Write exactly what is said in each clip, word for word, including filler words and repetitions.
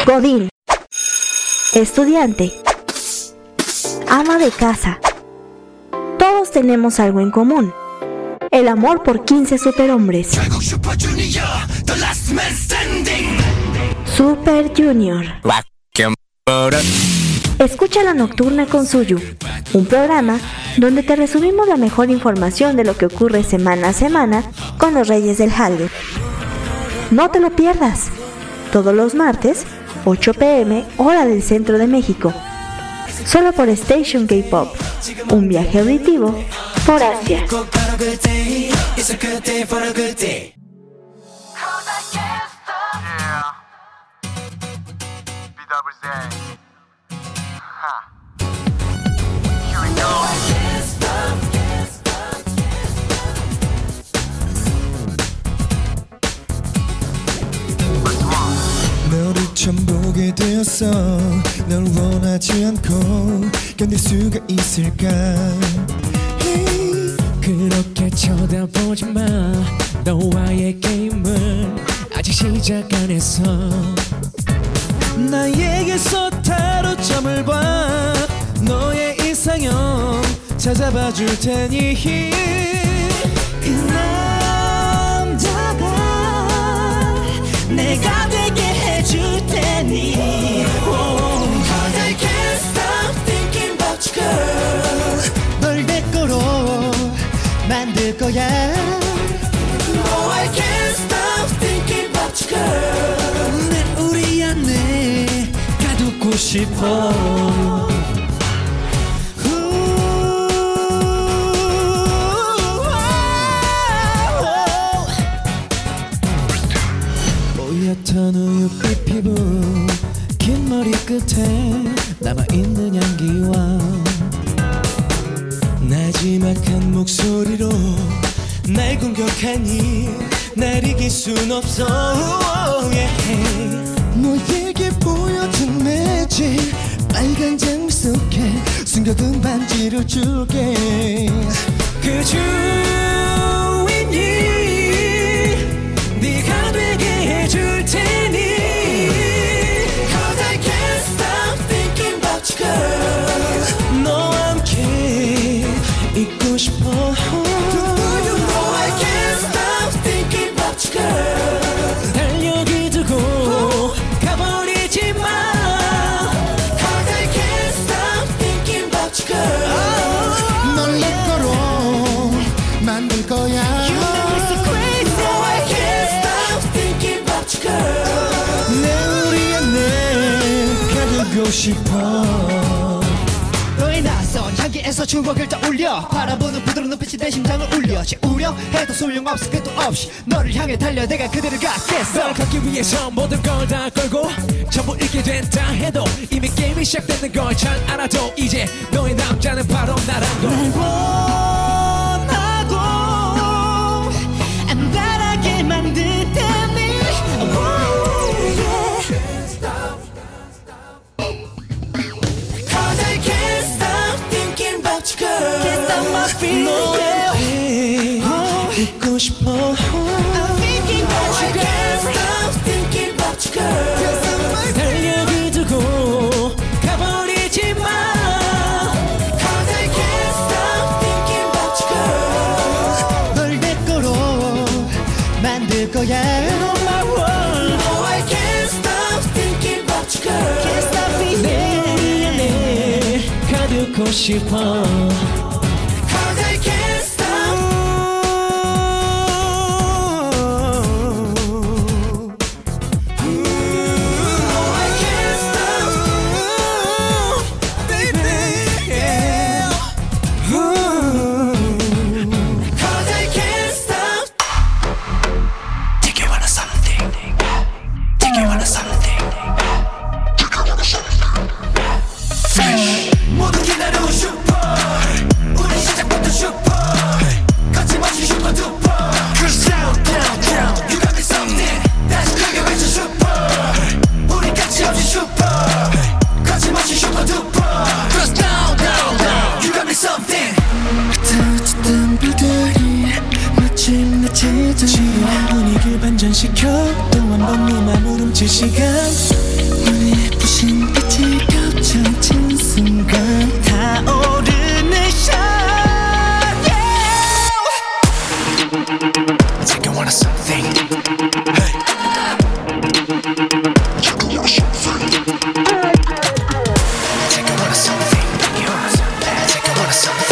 Godín, estudiante, ama de casa. Todos tenemos algo en común: el amor por quince superhombres. Super Junior. Escucha La Nocturna con Suyu, un programa donde te resumimos la mejor información de lo que ocurre semana a semana con los Reyes del Hallyu. No te lo pierdas, todos los martes, ocho pe eme, hora del centro de México. Solo por Station K-Pop, un viaje auditivo por Asia. 너를 처음 보게 되었어. 널 원하지 않고 견딜 수가 있을까. Hey. 그렇게 쳐다보지 마. 너와의 게임은 아직 시작 안 했어. 나에게서 타로점을 봐. 너의 이상형 찾아봐 줄 테니. 그 남자가 내가 되게 해줄 테니. Cause I can't stop thinking about you, girl. 널 내 거로 만들 거야. No, I can't stop thinking about you, girl. 내 우리 안에 가두고 싶어. 옅은 우유빛 피부, 긴 머리 끝에 남아있는 향기와 나지막한 목소리로 날 공격하니 날 이길 순 없어. yeah. 너에게 보여준 매직, 빨간 장미 속에 숨겨둔 반지를 줄게. 그 주인이 네가 되게 해줄 테니. Cause I can't stop thinking about you, girl. 너와 함께 있고 싶어. No, I can't stop thinking about you, girl. 달력을 두고 가버리지 마. Cause I can't stop thinking about you, girl. 널 내 거로 만들 거야. 내 우리 안에 가두고 싶어. 너의 낯선 향기에서 추억을 떠올려 바라보는 부드러운 눈빛이 내 심장을 울려. 채우려 해도 소용없을 끝도 없이 너를 향해 달려 내가 그대를 갖겠어. 널 갖기 위해서 모든 걸 다 걸고 전부 잃게 된다 해도 이미 게임이 시작되는 걸 잘 알아도 이제 너의 남자는 바로 나란 걸. 날 원하고 안달하게 만들 테니. 너의 잊고 싶어. I'm thinking about you, girl. Can't stop thinking about you, girl. 달력을 두고 가버리지 마. Cause I can't stop thinking about you, girl. 널 내 거로 만들 거야. You're my world. No, I can't stop thinking about you, girl. Can't stop thinking. 내 우리 안에 가두고 싶어. Cause I can't stop. No, I can't stop. Baby, yeah. Cause I can't stop. Take you on a something. Take you on a something. Fresh. 모두 기다려 슈퍼. 우리 시작부터 슈퍼. 거침없이 슈퍼 두퍼. Cruise down down down. You got me something. 다시 크게 외쳐 슈퍼. 우리 같이 없이 슈퍼. 거침없이 슈퍼 두퍼. Cruise down down down. You got me something. 흩어졌던 별들이 마침 내 제자리에 분위기를 반전시켜 또 한 번 네 맘을 훔칠 시간. 부신 빛이 겹쳐진 순간 타오르는 shine yeah. Take you wanna something hey. Take you wanna something Take you wanna something Take you wanna something Take you wanna something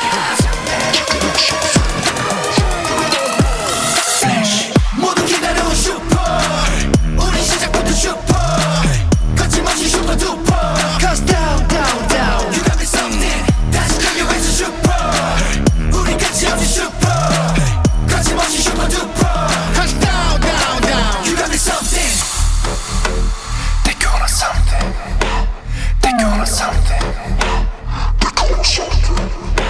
Flash 모두 기다려온 슈퍼 우리 시작부터 슈퍼 거침없이 슈퍼 두퍼 Cause down down down You got me something 다시 강력해서 슈퍼 우리 끝이 없이 슈퍼 거침없이 슈퍼 두퍼 Cause down down down You got me something Take you on something Take you on something Take you on something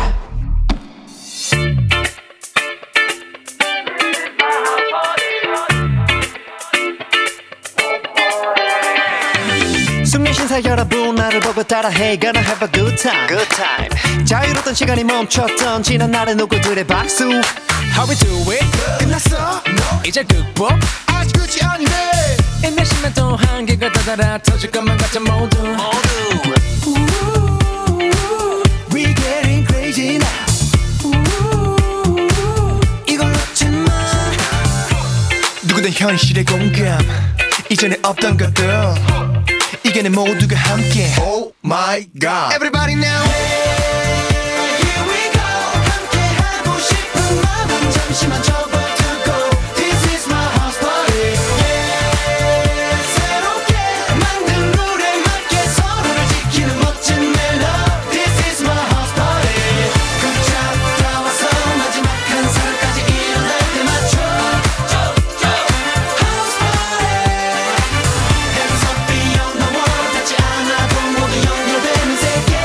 숙명 신사 여러분 나를 보고 따라해 Gonna have a good time, good time. 자유로웠던 시간이 멈췄던 지난 날의 누구들의 박수 How we do it? 끝났어? No 이제 극복? 아직 끝이 아닌데 인내심만 또 한계가 다다라 터질 것만 같아 모두 We getting crazy now 이걸 놓지 마 누구든 현실의 공감 이전에 없던 것들 이게 내 모두가 함께 Oh my god Everybody now Here we go 함께 하고 싶은 마음 잠시만 접어두고 This is my house party yeah. 새롭게 만든 룰에 맞게 서로를 지키는 멋진 멜로디 This is my house party 걷잡 나와서 마지막 한 사람까지 일어날 때 맞춰 House party Hands up beyond the world 닿지 않아도 모두 연결되는 세계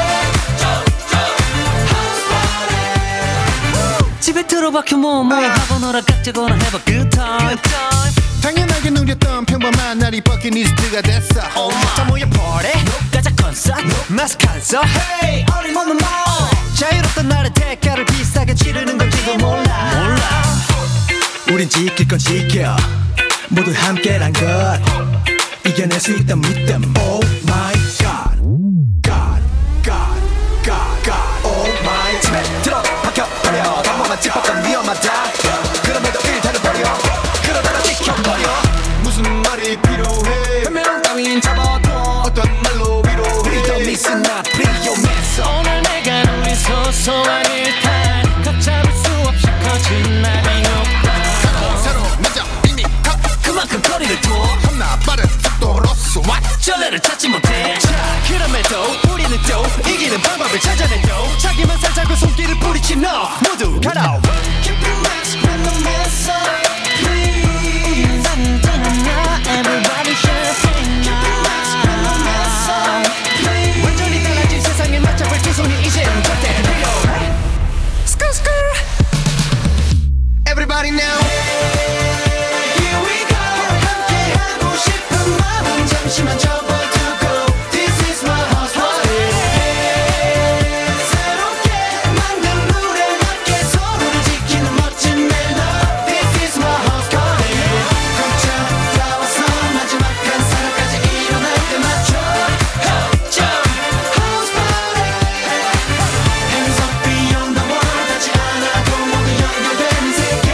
House party 집에 들어박혀 뭐뭐 하고 놀아 깍지거나 have a good time 당연하게 누렸던 평범한 날이 버킷리스트가 됐어 oh 자 모여 party 가자 콘서트 마스 칸서 Hey 어림없는 말 자유롭던 날의 대가를 비싸게 치르는 건지도 몰라 몰라 우린 지킬 건 지켜 모두 함께란 것 이겨낼 수 있다 믿음 Oh my god God God God God Oh my 집에 들어 박혀버려 단번만 짚었던 위험하다 그럼에도 일단은 버려 그러다가 지켜버려 무슨 말이 필요해 변명 따윈 잡아둬 어떤 말로 위로해 Please listen not please 오늘 내가 우리 소소한 일탈 걷잡을 수 없이 커진 나의 욕망 새로 먼저 이미 그만큼 거리를 둬 겁나 빠른 속도로서 What 전례를 찾지 못해 자 그럼에도 우리는 또 이기는 방법을 찾아내죠 자기만 살자고 손길을 뿌리치 너 모두 가라 Keep your mask when the mess up Please 단단한 나 everybody share sing Keep your mask when the mess up Please 완전히 달라진 세상에 맞춰볼 두 손이 이젠 절대 필요해 Skr skr Everybody now Here we go 함께 하고 싶은 마음 잠시만 접어두고 This is my house party 새롭게 만든 룰에 맞게 서로를 지키는 멋진 멜로디 This is my house party 걷잡 나와서 마지막 한 사람까지 일어날 때 맞춰 House party Hands up beyond the world 닿지 않아도 모두 연결되는 세계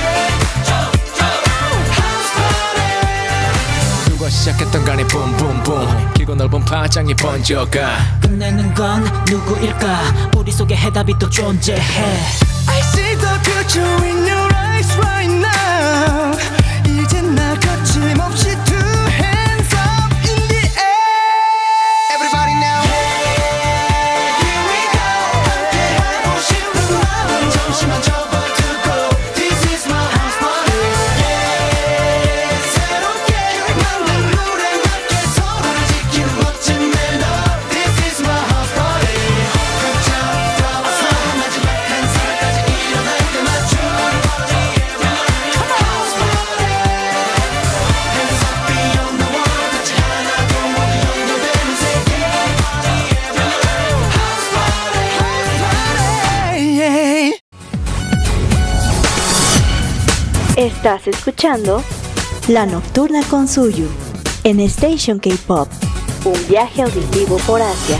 House party 누가 시작했던 간에 붐붐붐 길고 넓은 파장이 번져가 끝내는 건 누구일까 우리 속에 해답이 또 존재해 I see the future in your eyes right now 이젠 날 거침없이 two hands up in the air Everybody now Here we go 함께 하고 싶은 마음 잠시만 접어두고 This is my house party yeah. 새롭게 만든 룰에 맞게 서로를 지키는 멋진 멜로디 This is my house party 걷잡 나와서 마지막 한 사람까지 일어날 때 맞춰 House party Hands up beyond the world 닿지 않아도 모두 연결되는 세계 House party House party Estás escuchando La Nocturna con Suyu en Station K-Pop. Un viaje auditivo por Asia.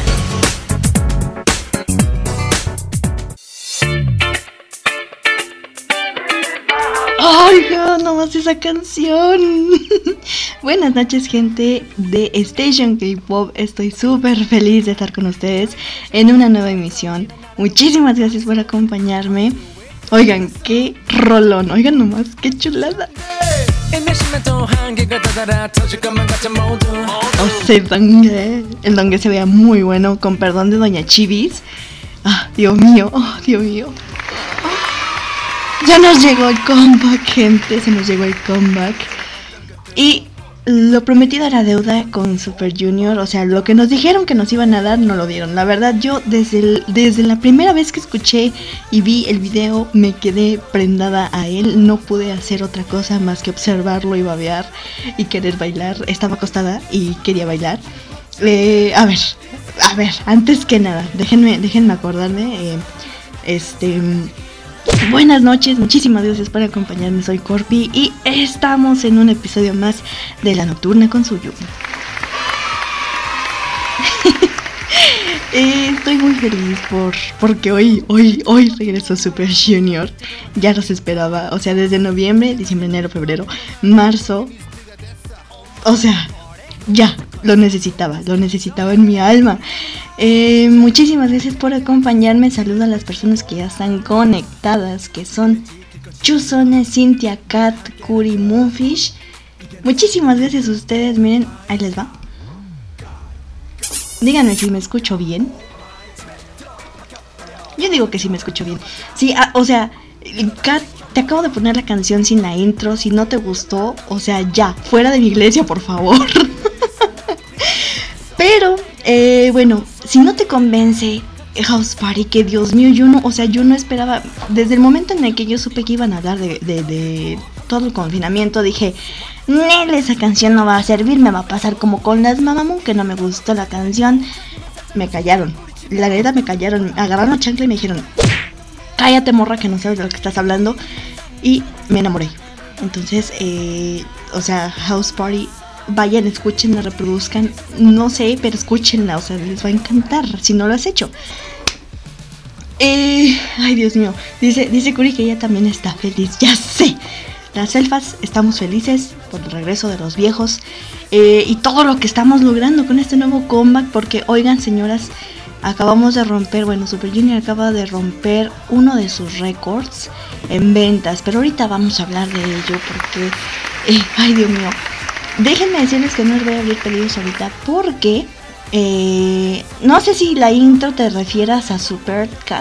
¡Ay, no más esa canción! Buenas noches, gente de Station K-Pop. Estoy súper feliz de estar con ustedes en una nueva emisión. Muchísimas gracias por acompañarme. Oigan, qué rolón, oigan nomás, qué chulada. O sea, dongue, el dongue se vea muy bueno, con perdón de Doña Chivis. Ah, Dios mío, oh, Dios mío. Ya nos llegó el comeback, gente, se nos llegó el comeback. Y lo prometido era deuda con Super Junior, o sea, lo que nos dijeron que nos iban a dar, no lo dieron. La verdad, yo desde, el, desde la primera vez que escuché y vi el video, me quedé prendada a él. No pude hacer otra cosa más que observarlo y babear y querer bailar. Estaba acostada y quería bailar. Eh, a ver, a ver, antes que nada, déjenme, déjenme acordarme, eh, este... buenas noches, muchísimas gracias por acompañarme, soy Corpi y estamos en un episodio más de La Nocturna con Suyu. eh, Estoy muy feliz por porque hoy, hoy, hoy regresó Super Junior. Ya los esperaba, o sea, desde noviembre, diciembre, enero, febrero, marzo. O sea, ya, lo necesitaba, lo necesitaba en mi alma. Eh, muchísimas gracias por acompañarme. Saludo a las personas que ya están conectadas, que son Chusone, Cynthia, Kat, Kuri, Moonfish. Muchísimas gracias a ustedes. Miren, ahí les va. Díganme si me escucho bien. Yo digo que sí me escucho bien. Sí, ah, o sea, Kat, te acabo de poner la canción sin la intro. Si no te gustó, o sea, ya, fuera de mi iglesia, por favor. Pero, eh, bueno, si no te convence House Party, que Dios mío, yo no, o sea, yo no esperaba, desde el momento en el que yo supe que iban a hablar de, de, de todo el confinamiento, dije, Nel, esa canción no va a servir, me va a pasar como con las Mamamoo, que no me gustó la canción. Me callaron, la verdad me callaron, agarraron la chancla y me dijeron, cállate morra que no sabes de lo que estás hablando, y me enamoré. Entonces, eh, o sea, House Party, vayan, escúchenla, reproduzcan, no sé, pero escúchenla, o sea, les va a encantar si no lo has hecho. Eh, ay, Dios mío, dice, dice Kuri que ella también está feliz, ya sé. Las elfas estamos felices por el regreso de los viejos, eh, y todo lo que estamos logrando con este nuevo comeback, porque oigan, señoras, acabamos de romper, bueno, Super Junior acaba de romper uno de sus récords en ventas, pero ahorita vamos a hablar de ello porque, eh, ay, Dios mío. Déjenme decirles que no les voy a abrir pedidos ahorita porque eh, no sé si la intro te refieras a Super Cat,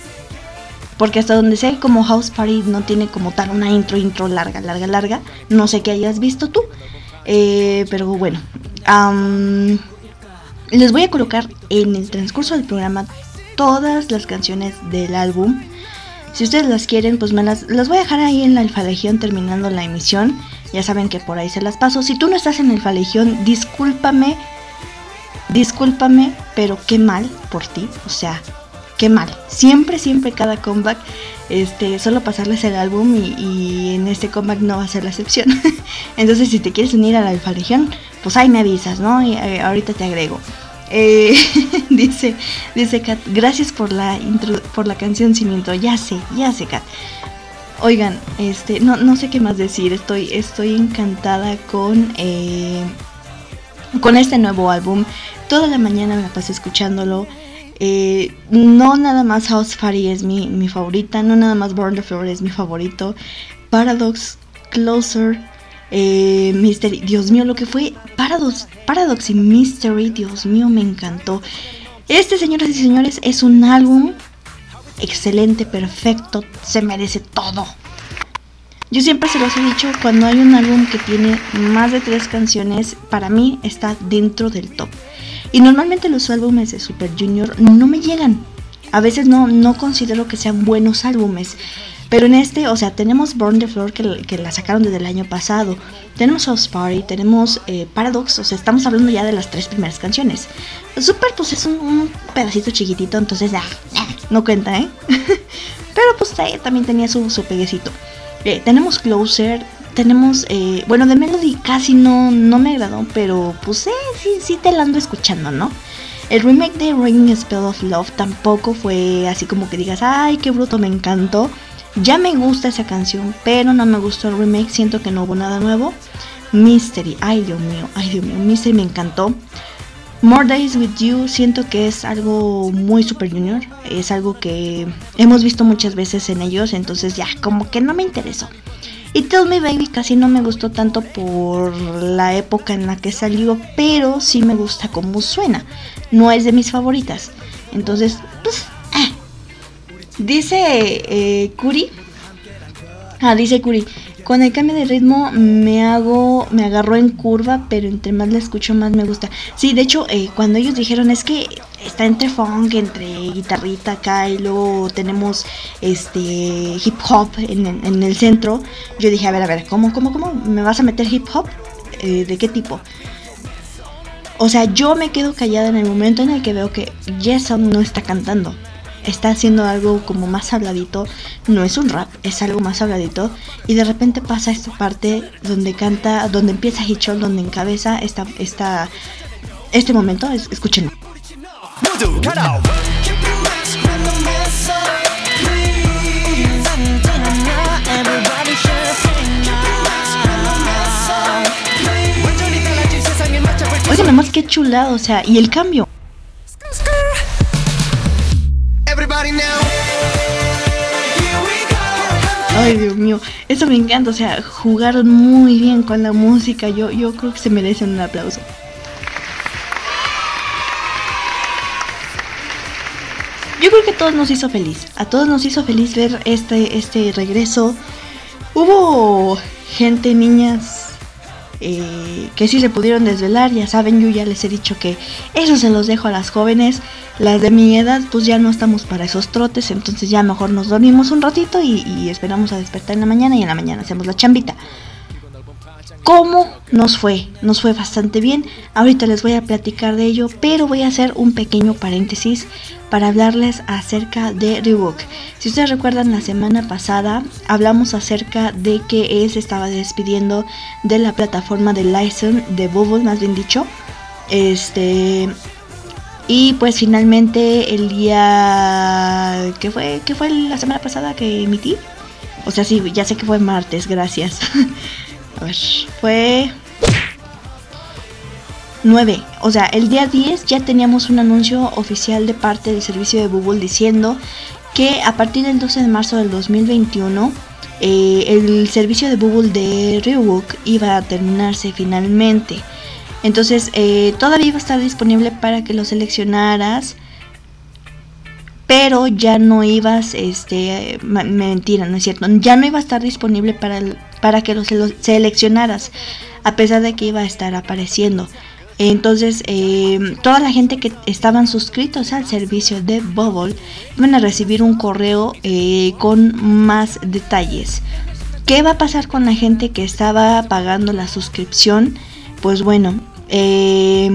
porque hasta donde sé, como House Party no tiene como tal una intro, intro larga, larga, larga. No sé qué hayas visto tú, eh, pero bueno, um, les voy a colocar en el transcurso del programa todas las canciones del álbum. Si ustedes las quieren, pues me las, las voy a dejar ahí en la Alfa Legión terminando la emisión. Ya saben que por ahí se las paso. Si tú no estás en Alfa Legión, discúlpame, discúlpame, pero qué mal por ti. O sea, qué mal. Siempre, siempre cada comeback, este, solo pasarles el álbum y, y en este comeback no va a ser la excepción. Entonces, si te quieres unir a la Alfa Legión, pues ahí me avisas, ¿no? Y eh, ahorita te agrego. Eh, dice, dice Kat, gracias por la intro, por la canción sin intro. Ya sé, ya sé, Kat. Oigan, este, no, no sé qué más decir. Estoy, estoy encantada con, eh, con este nuevo álbum. Toda la mañana me la pasé escuchándolo. Eh, no nada más House Party es mi, mi favorita. No nada más Burn the Floor es mi favorito. Paradox, Closer, eh, Mystery. Dios mío, lo que fue Paradox, Paradox y Mystery. Dios mío, me encantó. Este, señoras y señores, es un álbum excelente, perfecto, se merece todo. Yo siempre se los he dicho, cuando hay un álbum que tiene más de tres canciones, para mí está dentro del top. Y normalmente los álbumes de Super Junior no me llegan. A veces no, no considero que sean buenos álbumes. Pero en este, o sea, tenemos Burn the Floor que, que la sacaron desde el año pasado. Tenemos House Party, tenemos eh, Paradox, o sea, estamos hablando ya de las tres primeras canciones. Super, pues es un, un pedacito chiquitito, entonces ah, no cuenta, ¿eh? Pero pues eh, también tenía su, su peguecito. Eh, tenemos Closer, tenemos, eh, bueno, de Melody casi no, no me agradó, pero pues eh, sí, sí te la ando escuchando, ¿no? El remake de Ring Spell of Love tampoco fue así como que digas, ay, qué bruto, me encantó. Ya me gusta esa canción, pero no me gustó el remake, siento que no hubo nada nuevo. Mystery, ay Dios mío, ay Dios mío, Mystery me encantó. More Days With You, siento que es algo muy Super Junior, es algo que hemos visto muchas veces en ellos, entonces ya como que no me interesó. Y Tell Me Baby casi no me gustó tanto por la época en la que salió, pero sí me gusta cómo suena. No es de mis favoritas. Entonces, pues, eh. Dice eh, Curi. Ah, dice Curi. Con el cambio de ritmo me hago, me agarró en curva, pero entre más la escucho más me gusta. Sí, de hecho, eh, cuando ellos dijeron es que está entre funk, entre guitarrita acá y luego tenemos este hip hop en, en, en el centro, yo dije, a ver, a ver, ¿cómo, cómo, cómo? ¿Me vas a meter hip hop? Eh, ¿De qué tipo? O sea, yo me quedo callada en el momento en el que veo que Jason no está cantando. Está haciendo algo como más habladito, no es un rap, es algo más habladito, y de repente pasa esta parte donde canta, donde empieza Hichol, donde encabeza esta, esta, este momento, es, escúchenlo. Oye, nomás qué chulado, o sea, y el cambio. Ay, Dios mío, eso me encanta, o sea, jugaron muy bien con la música, yo, yo creo que se merecen un aplauso. Yo creo que a todos nos hizo feliz, a todos nos hizo feliz ver este, este regreso. Hubo gente, niñas, eh, que sí se pudieron desvelar, ya saben, yo ya les he dicho que eso se los dejo a las jóvenes. Las de mi edad pues ya no estamos para esos trotes, entonces ya mejor nos dormimos un ratito y, y esperamos a despertar en la mañana y en la mañana hacemos la chambita. ¿Cómo nos fue? Nos fue bastante bien, ahorita les voy a platicar de ello, pero voy a hacer un pequeño paréntesis para hablarles acerca de Reebok. Si ustedes recuerdan, la semana pasada hablamos acerca de que él se estaba despidiendo de la plataforma de license de Bubble, más bien dicho, este... Y pues finalmente el día que fue, que fue la semana pasada que emití. O sea, sí, ya sé que fue martes, gracias. A ver, fue nueve. O sea, el día diez ya teníamos un anuncio oficial de parte del servicio de Google diciendo que a partir del doce de marzo del dos mil veintiuno eh, el servicio de Google de Reebok iba a terminarse finalmente. Entonces eh, todavía iba a estar disponible para que lo seleccionaras, pero ya no ibas, este, eh, mentira, no es cierto, ya no iba a estar disponible para, para que lo seleccionaras, a pesar de que iba a estar apareciendo. Entonces eh, toda la gente que estaban suscritos al servicio de Bubble iban a recibir un correo eh, con más detalles. ¿Qué va a pasar con la gente que estaba pagando la suscripción? Pues bueno, eh,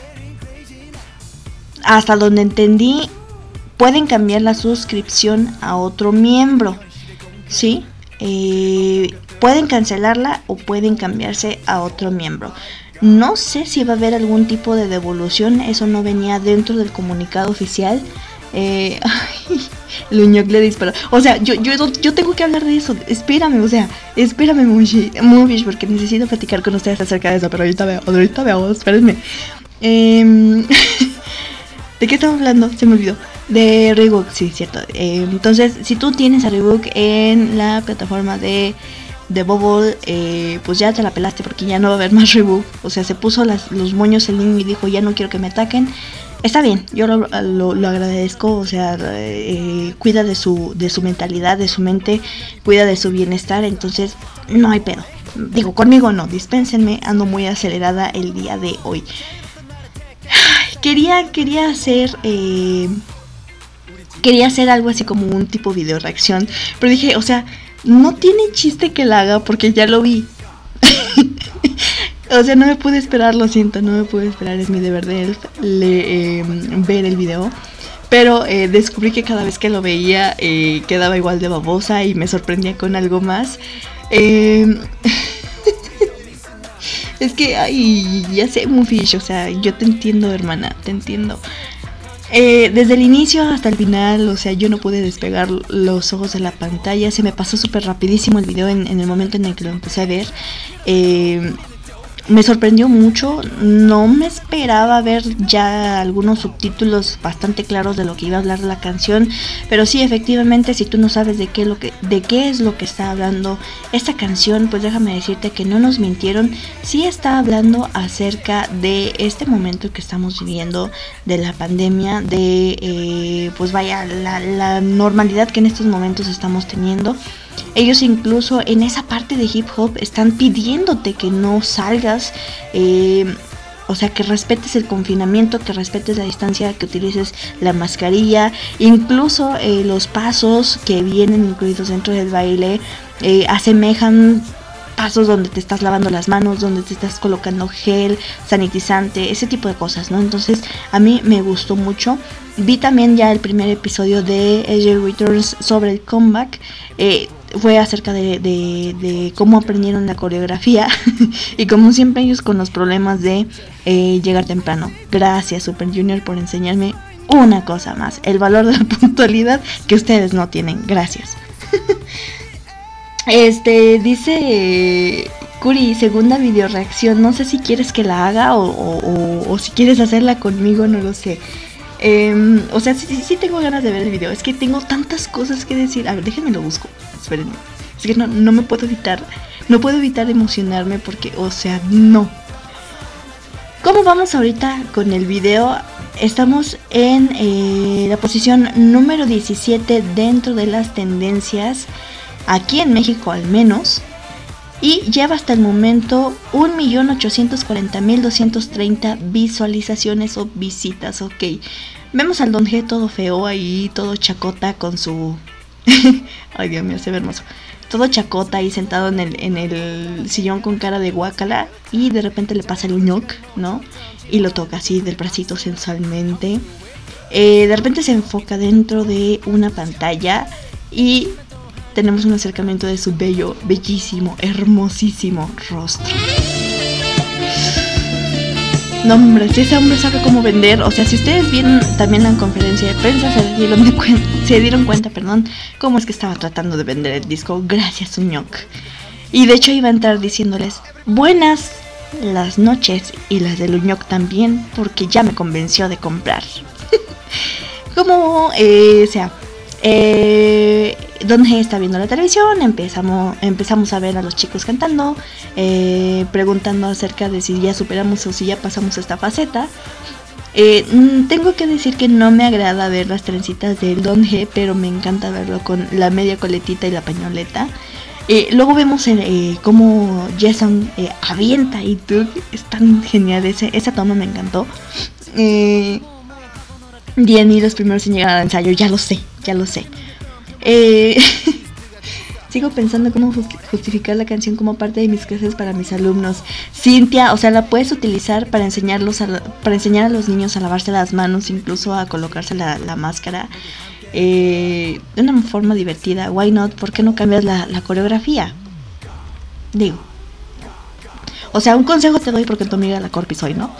hasta donde entendí, pueden cambiar la suscripción a otro miembro, ¿sí? Eh, pueden cancelarla o pueden cambiarse a otro miembro. No sé si va a haber algún tipo de devolución, eso no venía dentro del comunicado oficial. Eh, ay, Luñoc le disparó. O sea, yo, yo, yo tengo que hablar de eso. Espérame, o sea, espérame, Movish, porque necesito platicar con ustedes acerca de eso. Pero ahorita veo, ahorita veo, espérenme. Eh, ¿De qué estamos hablando? Se me olvidó. De Reebok, sí, cierto. Eh, entonces, si tú tienes a Reebok en la plataforma de, de Bubble, eh, pues ya te la pelaste porque ya no va a haber más Reebok. O sea, se puso las, los moños en línea y dijo, ya no quiero que me ataquen. Está bien, yo lo, lo, lo agradezco, o sea, eh, cuida de su, de su mentalidad, de su mente, cuida de su bienestar, entonces no hay pedo. Digo, conmigo no, dispénsenme, ando muy acelerada el día de hoy. Quería, quería hacer, eh, quería hacer algo así como un tipo video reacción, pero dije, o sea, no tiene chiste que la haga porque ya lo vi. O sea, no me pude esperar, lo siento, no me pude esperar, es mi deber de elf le, eh, ver el video. Pero eh, descubrí que cada vez que lo veía eh, quedaba igual de babosa y me sorprendía con algo más. Eh, es que, ay, ya sé, Mufish, o sea, yo te entiendo, hermana, te entiendo. Eh, desde el inicio hasta el final, o sea, yo no pude despegar los ojos de la pantalla. Se me pasó súper rapidísimo el video en, en el momento en el que lo empecé a ver. Eh, me sorprendió mucho. No me esperaba ver ya algunos subtítulos bastante claros de lo que iba a hablar la canción. Pero sí, efectivamente, si tú no sabes de qué, lo que, de qué es lo que está hablando esta canción, pues déjame decirte que no nos mintieron. Sí está hablando acerca de este momento que estamos viviendo, de la pandemia, de eh, pues vaya, la, la normalidad que en estos momentos estamos teniendo. Ellos incluso en esa parte de hip hop están pidiéndote que no salgas, eh, o sea, que respetes el confinamiento, que respetes la distancia, que utilices la mascarilla. Incluso eh, los pasos que vienen incluidos dentro del baile eh, asemejan pasos donde te estás lavando las manos, donde te estás colocando gel, sanitizante, ese tipo de cosas, ¿no? Entonces a mí me gustó mucho. Vi también ya el primer episodio de A J Returns sobre el comeback. Eh, fue acerca de, de, de cómo aprendieron la coreografía y como siempre ellos con los problemas de eh, llegar temprano. Gracias Super Junior por enseñarme una cosa más, el valor de la puntualidad que ustedes no tienen. Gracias. Este, dice Curi, segunda video reacción, no sé si quieres que la haga o, o, o, o si quieres hacerla conmigo, no lo sé. Eh, o sea, sí, sí tengo ganas de ver el video, es que tengo tantas cosas que decir. A ver, déjenme lo busco, espérenme. Es que no, no me puedo evitar, no puedo evitar emocionarme porque, o sea, no. ¿Cómo vamos ahorita con el video? Estamos en eh, la posición número diecisiete dentro de las tendencias, aquí en México al menos, y lleva hasta el momento un millón ochocientos cuarenta mil doscientos treinta visualizaciones o visitas. Ok, vemos al Don G todo feo ahí, todo chacota con su... Ay, Dios mío, se ve hermoso. Todo chacota ahí sentado en el, en el sillón con cara de guácala, y de repente le pasa el ñoc, ¿no? Y lo toca así del bracito sensualmente. Eh, de repente se enfoca dentro de una pantalla y tenemos un acercamiento de su bello, bellísimo, hermosísimo rostro. No, hombre, si ese hombre sabe cómo vender. O sea, si ustedes vieron también la conferencia de prensa, se dieron, de cuen- se dieron cuenta, perdón, cómo es que estaba tratando de vender el disco. Gracias, Uñoc. Y de hecho iba a entrar diciéndoles buenas las noches y las del Uñoc también, porque ya me convenció de comprar. Como eh, sea, eh, Don G está viendo la televisión, empezamos, empezamos a ver a los chicos cantando, eh, preguntando acerca de si ya superamos o si ya pasamos esta faceta. Eh, tengo que decir que no me agrada ver las trencitas del Don G, pero me encanta verlo con la media coletita y la pañoleta. Eh, luego vemos eh, cómo Jason eh, avienta y tú, es tan genial, ese, esa toma me encantó. Eh, Diany los primeros en llegar al ensayo, ya lo sé, ya lo sé. Eh, sigo pensando cómo justificar la canción como parte de mis clases para mis alumnos. Cintia, o sea, la puedes utilizar para enseñarlos a la, para enseñar a los niños a lavarse las manos, incluso a colocarse la, la máscara. Eh, de una forma divertida. Why not? ¿Por qué no cambias la, la coreografía? Digo, o sea, un consejo te doy porque tu amiga la Corpi soy, ¿no?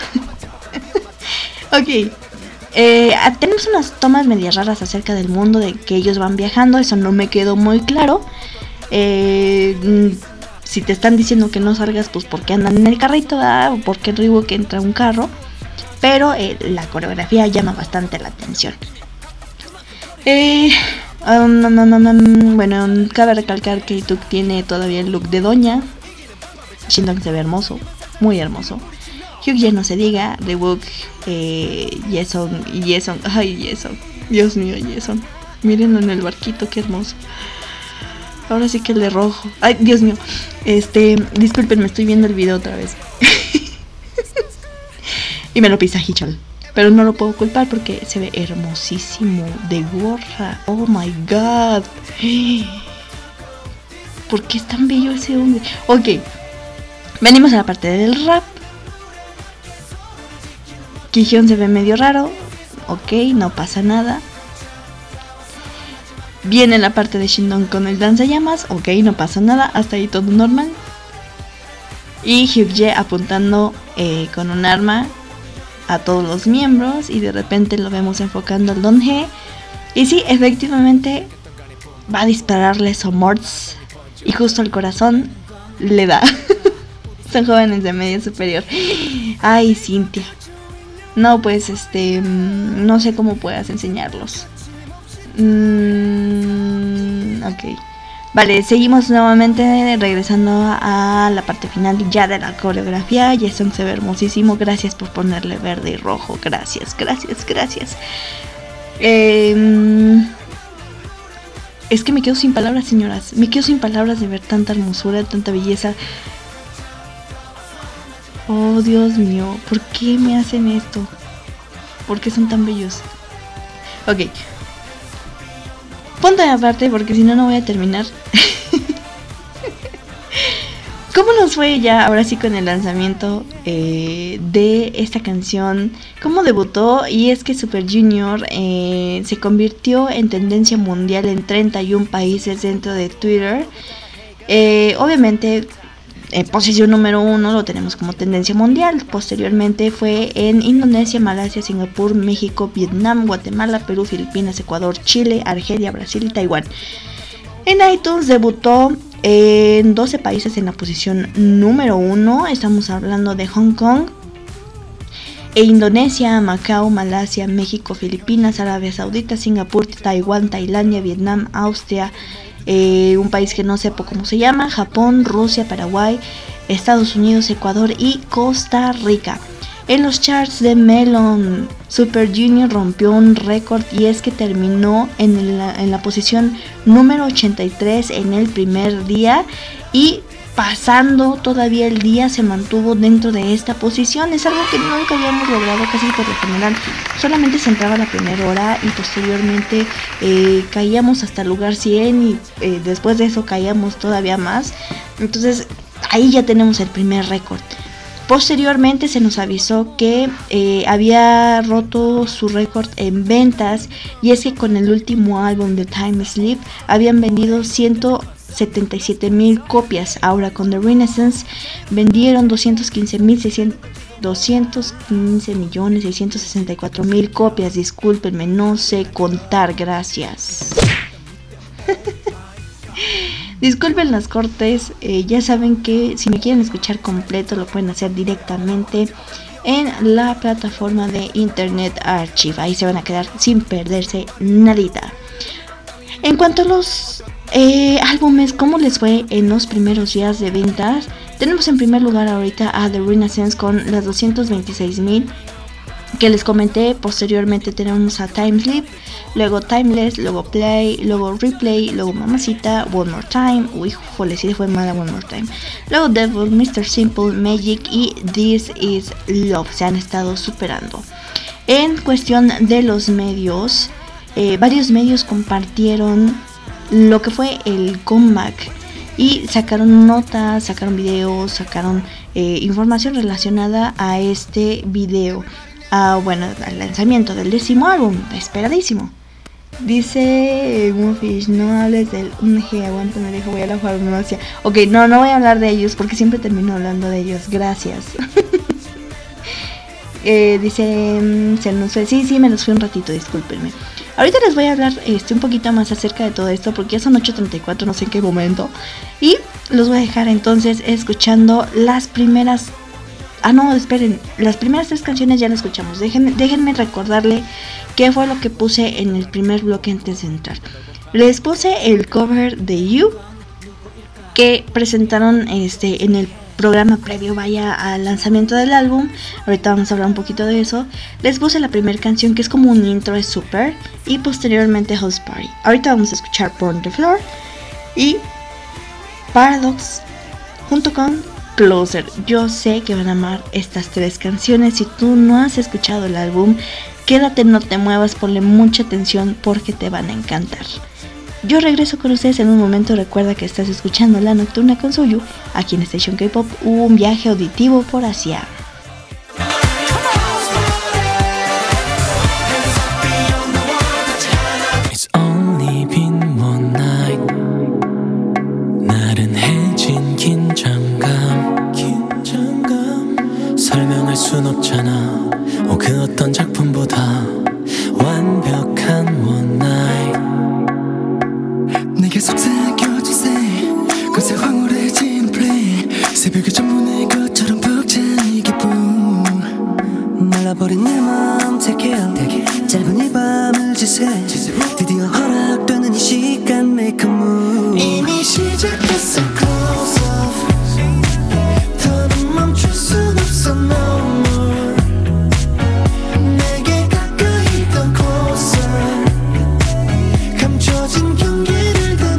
Ok. Eh, tenemos unas tomas medias raras acerca del mundo de que ellos van viajando. Eso no me quedó muy claro. Eh, si te están diciendo que no salgas, pues porque andan en el carrito, ¿verdad? O porque Reebok entra un carro. Pero eh, la coreografía llama bastante la atención. Eh, um, um, um, um, bueno, cabe recalcar que Tuk tiene todavía el look de doña. Shindong se ve hermoso, muy hermoso. Hyuk ya no se diga, Reebok, eh, Jason y Jason, ay Jason, Dios mío Jason, mírenlo en el barquito, qué hermoso. Ahora sí que el de rojo, ay Dios mío, este, disculpen, me estoy viendo el video otra vez. Y me lo pisa Hichol, pero no lo puedo culpar porque se ve hermosísimo de gorra. Oh my god, ¿por qué es tan bello ese hombre? Ok, venimos a la parte del rap. Kihyun se ve medio raro, ok, no pasa nada. Viene la parte de Shindong con el lanzallamas. Ok, no pasa nada, hasta ahí todo normal. Y Hyuk-jae apuntando eh, con un arma a todos los miembros. Y de repente lo vemos enfocando al Don-hee. Y sí, efectivamente va a dispararle Somorts. Y justo al corazón le da. Son jóvenes de media superior. Ay, Cintia. No, pues este... no sé cómo puedas enseñarlos. Mm, ok. Vale, seguimos nuevamente regresando a la parte final ya de la coreografía. Jason se ve hermosísimo. Gracias por ponerle verde y rojo. Gracias, gracias, gracias. Eh, es que me quedo sin palabras, señoras. Me quedo sin palabras de ver tanta hermosura, tanta belleza. Oh, Dios mío, ¿por qué me hacen esto? ¿Por qué son tan bellos? Ok. Ponte aparte porque si no, no voy a terminar. ¿Cómo nos fue ya ahora sí con el lanzamiento eh, de esta canción? ¿Cómo debutó? Y es que Super Junior eh, se convirtió en tendencia mundial en treinta y un países dentro de Twitter. Eh, obviamente, en posición número uno lo tenemos como tendencia mundial. Posteriormente fue en Indonesia, Malasia, Singapur, México, Vietnam, Guatemala, Perú, Filipinas, Ecuador, Chile, Argelia, Brasil y Taiwán. En iTunes debutó en doce países en la posición número uno. Estamos hablando de Hong Kong, e Indonesia, Macao, Malasia, México, Filipinas, Arabia Saudita, Singapur, Taiwán, Tailandia, Vietnam, Austria, eh, un país que no sepa cómo se llama, Japón, Rusia, Paraguay, Estados Unidos, Ecuador y Costa Rica. En los charts de Melon, Super Junior rompió un récord, y es que terminó en la, en la posición número ochenta y tres en el primer día, y pasando todavía el día se mantuvo dentro de esta posición. Es algo que nunca habíamos logrado, casi por lo general solamente se entraba la primera hora y posteriormente eh, caíamos hasta el lugar cien, y eh, después de eso caíamos todavía más. Entonces ahí ya tenemos el primer récord. Posteriormente se nos avisó que eh, había roto su récord en ventas, y es que con el último álbum de Time Sleep habían vendido ciento setenta y siete mil copias. Ahora con The Renaissance vendieron doscientos quince millones seiscientos sesenta y cuatro mil copias. Discúlpenme, no sé contar, gracias. Disculpen las cortes, eh, ya saben que si me quieren escuchar completo lo pueden hacer directamente en la plataforma de Internet Archive. Ahí se van a quedar sin perderse nadita. En cuanto a los eh, álbumes, ¿cómo les fue en los primeros días de ventas? Tenemos en primer lugar ahorita a The Renaissance con las doscientos veintiséis mil que les comenté. Posteriormente tenemos a Time Sleep, luego Timeless, luego Play, luego Replay, luego Mamacita, One More Time, uy, jole, si le fue mala One More Time, luego Devil, mister Simple, Magic y This Is Love. Se han estado superando. En cuestión de los medios, eh, varios medios compartieron lo que fue el comeback y sacaron notas, sacaron videos, sacaron eh, información relacionada a este video. Ah, bueno, al lanzamiento del décimo álbum, esperadísimo. Dice Moonfish, no hables del U N G, aguanta, me dejo, voy a la farmacia. Ok, no, no voy a hablar de ellos porque siempre termino hablando de ellos, gracias. eh, dice, se nos fue, sí, sí, me los fui un ratito, discúlpenme. Ahorita les voy a hablar este, un poquito más acerca de todo esto porque ya son ocho treinta y cuatro, no sé en qué momento. Y los voy a dejar entonces escuchando las primeras... Ah, no, esperen, las primeras tres canciones ya las escuchamos. Déjenme, déjenme recordarle qué fue lo que puse en el primer bloque antes de entrar. Les puse el cover de You que presentaron este en el programa previo, vaya, al lanzamiento del álbum. Ahorita vamos a hablar un poquito de eso. Les puse la primera canción que es como un intro, es super, y posteriormente House Party. Ahorita vamos a escuchar Burn the Floor y Paradox junto con Closer. Yo sé que van a amar estas tres canciones. Si tú no has escuchado el álbum, quédate, no te muevas, ponle mucha atención porque te van a encantar. Yo regreso con ustedes en un momento. Recuerda que estás escuchando La Nocturna con Suyu aquí en Station K-Pop, un viaje auditivo por Asia. It's only been 어떤 작품보다 완벽한 one night. 내게 속삭여주세 그새 황홀해진 플레이 새벽의 전문의 것처럼 벅찬 기쁨 말라버린 내 맘 take it 짧은 이 밤을 지새 드디어 허락되는 이 시간 make a move 이미 시작했어 close up 더는 멈출 순 없어 no more 내게 가까이 더 closer 감춰진 경계를 다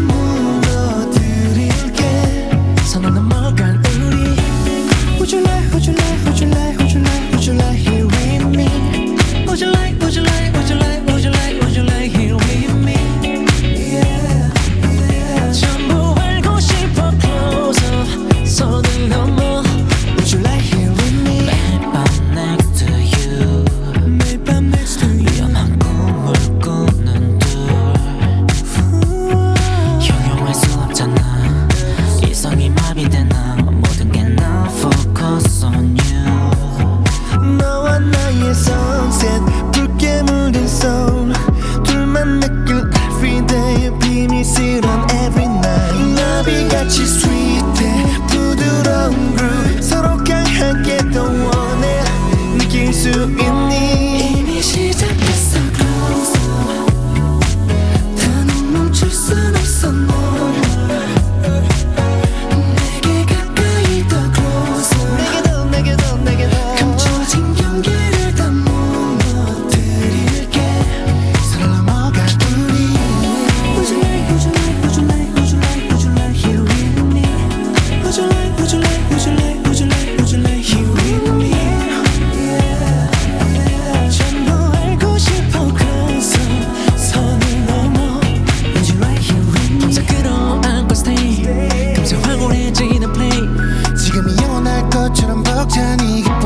무너뜨릴게 선을 넘어간 우리 Would you like, would you like, would you like, would you like, would you like here with me Would you like, would you like, would you like, would you like, would you like here with me Yeah, yeah 전부 알고 싶어 close up 선을 넘어 Would you like here with me 매일 밤 next to you 매일 밤 next to you 위험한 꿈을 꾸는 둘 형용할 수 없잖아 이성이 마비되나 모든 게 나 focus on you 너와 나의 sunset 붉게 물든 soul 둘만 느낄 everyday 비밀스런 every night 나비같이 sweet해 부드러운 groove 서로 강하게 더 원해 느낄 수 있니 이미 시작했어 close up 더는 멈출 순 없어 no 내게 가까이 더 closer 내게 더 내게 더 내게 더 감춰진 경계를 다 무너뜨릴게 선을 넘어가 우리 Would you like, would you like, would you like, would you like, would you like here with me Would you like, would you like, would you like, would you like, would you like here with me Yeah, yeah 전부 알고 싶어 close up 선을 넘어 Would you like here with me 금세 끌어안고 stay 금세 황홀해지는 play 지금이 영원할 것처럼 벅찬 이 기쁨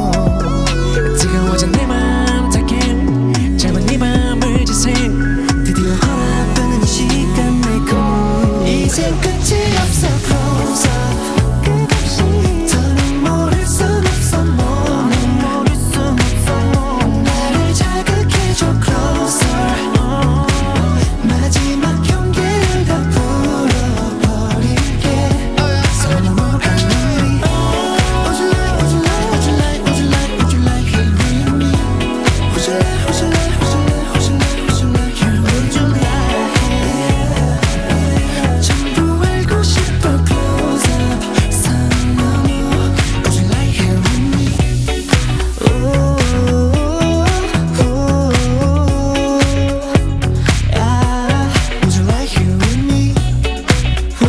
뜨거워진 내 맘 take it 짧은 이 밤을 지새 드디어 허락되는 이 시간 make a move 이젠 끝이 없어 close up 끝없이 더는 모를 순 없어 no 모를 순 없어 no 나를 자극해줘 closer 마지막 경계를 다 풀어버릴게 손을 넘어가 우리 Would you like, would you like, would you like, would you like, would you like here with me Would you like, would you like, would you like, would you like, would you like here would you like 전부 알고 싶어 close up 선 넘어 Would you like here with me Ooh, ooh, yeah Would you like here with me Ooh,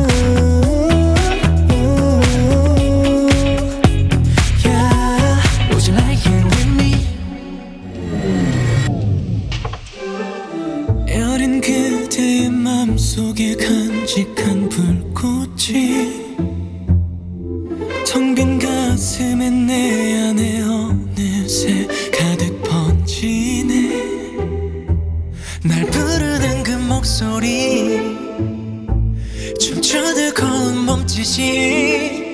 yeah Would you like here with me 여린 그대의 맘속에 간직한 불꽃이 텅 빈 가슴에 내 안에 어느새 가득 번지네 날 부르는 그 목소리 춤추듯 거운 몸짓이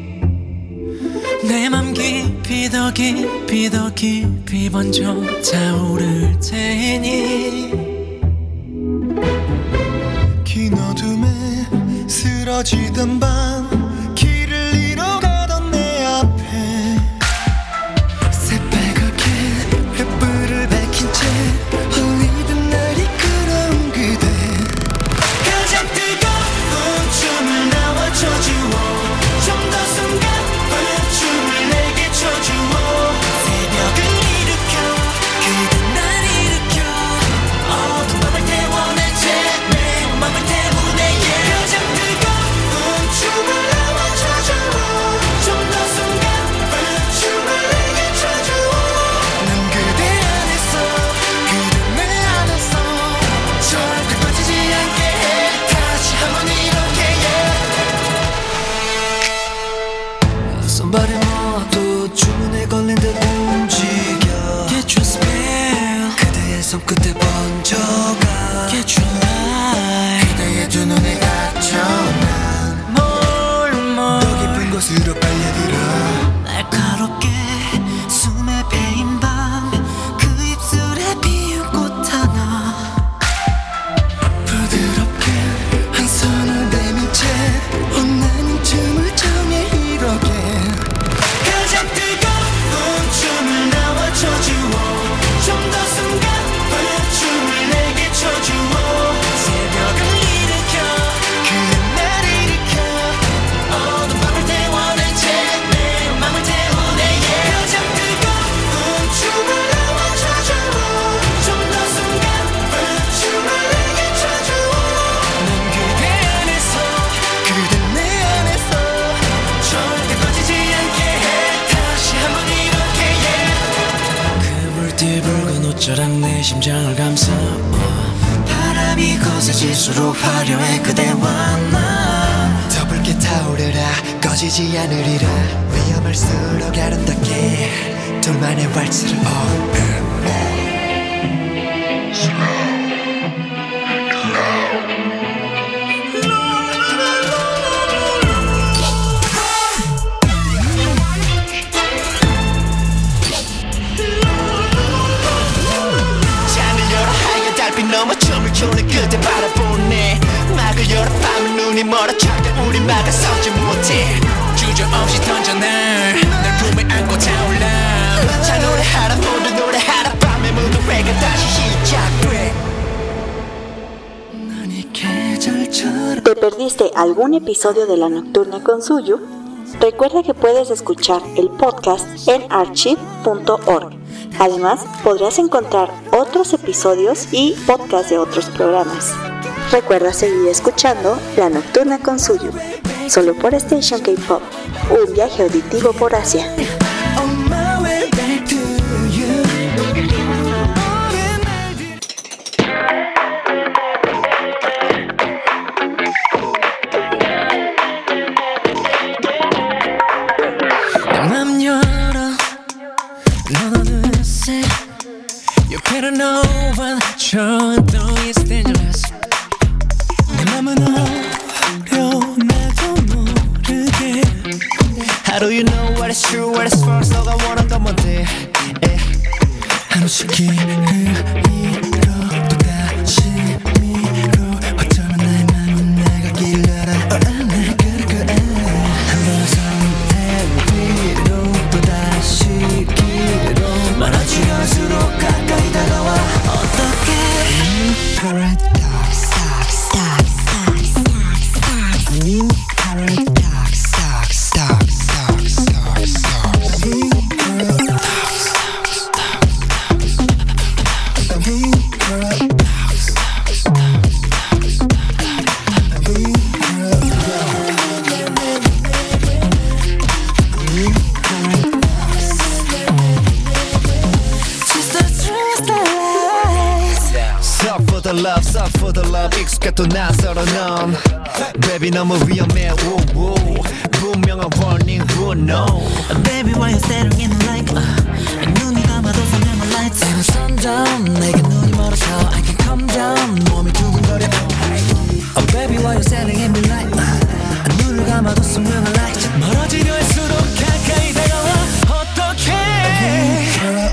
내 맘 깊이 더 깊이 더 깊이 번져 타오를 테니 긴 어둠에 쓰러지던 밤 길을 잃어가던 내 앞에 새빨갛게 횃불을 밝힌 채 홀리던 날 이끌어온 그대 가장 뜨거운 춤을 나와 춰주어 좀 더 숨가쁜 춤을 내게 춰주어 새벽을 일으켜 그대 날 일으켜 어두운 밤을 태워낸 채 내 맘을 태우네 yeah. 가장 뜨거운 춤을 달빛 붉은 옷자락 내 심장을 감싸 바람이 거세질수록 화려해 그대와 나 더 붉게 타오르라 꺼지지 않으리라 위험할수록 아름답게 둘만의 왈츠를 oh, and more. Slow. 너무 춤을 추는 그대 바라보네 막을 열어 밤은 눈이 멀어 절대 우리 막아서지 못해 주저없이 던져 날 날 품에 안고 타올라 자 노래하라 모두 노래하라 밤의 무도회가 다시 시작돼 넌 이 계절처럼 ¿Te perdiste algún episodio de La Nocturna con Suyu? Recuerda que puedes escuchar el podcast en archive punto org. Además, podrás encontrar otros episodios y podcasts de otros programas. Recuerda seguir escuchando La Nocturna con Suyu, solo por Station K-Pop, un viaje auditivo por Asia. On my way back to you. 맘 열어 넌 어느새 You better know what you're doing is dangerous 내 맘은 어려 나도 모르게 How do you know what is true, what is false 너가 원한 건 뭔데 하루씩 길을 잃어 또다시 미뤄 어쩌면 나의 맘은 내가 길 알아 내 그를 그래 한번 선택 위로 또다시 길로 멀어지려 할수록 가까이 다가와 어떡해 Paradox, stop, stop, stop, stop, stop. Paradox, stop, stop, stop, stop, stop. Paradox, stop, stop, paradox. Just the truth that lies. Suck for the love, suck for the love. 익숙해 또 나서로 넌 Baby 너무 위험해. Woo woo. 분명한 warning. Who know? Baby why you staring in the light uh, 눈이 감아도 선명한 lights 나는 sundown 내게 눈이 멀어서 I can calm down 몸이 두근거려 Oh baby why you staring in the light uh, 눈을 감아도 선명한 lights 멀어지려 할수록 가까이 다가와 어떡해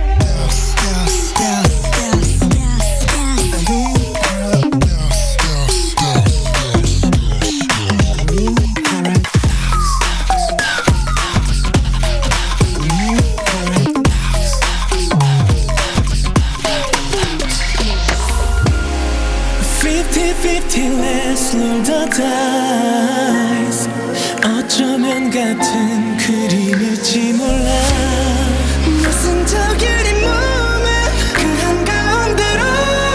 fifty fifty let's roll the dice 어쩌면 같은 그림일지 몰라 무슨 적이리 몸에 그 한가운데로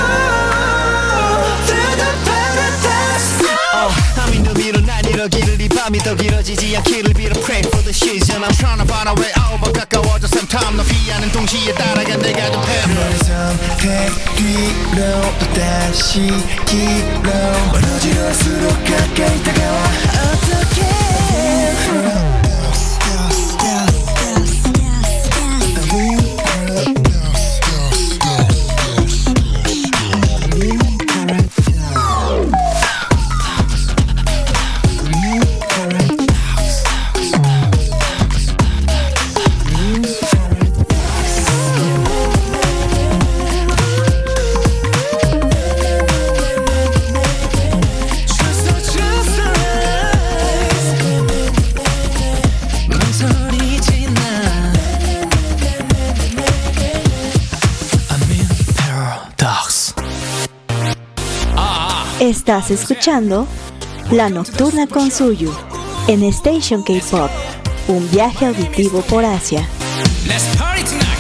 Through the paradise 어, 아미 너 위로 난 이러기를 이 밤이 더 길어지지 않기를 빌어 Pray for the season I'm trying to find a way over 가까워져 same time 너 피하는 동시에 따라가 내가 좀 해 너의 선택 뒤로 또다시 길로 멀어지려 할수록 가까이 다가와 어떡해 Estás escuchando La Nocturna con Suyu en Station K-Pop, un viaje auditivo por Asia. Let's party tonight.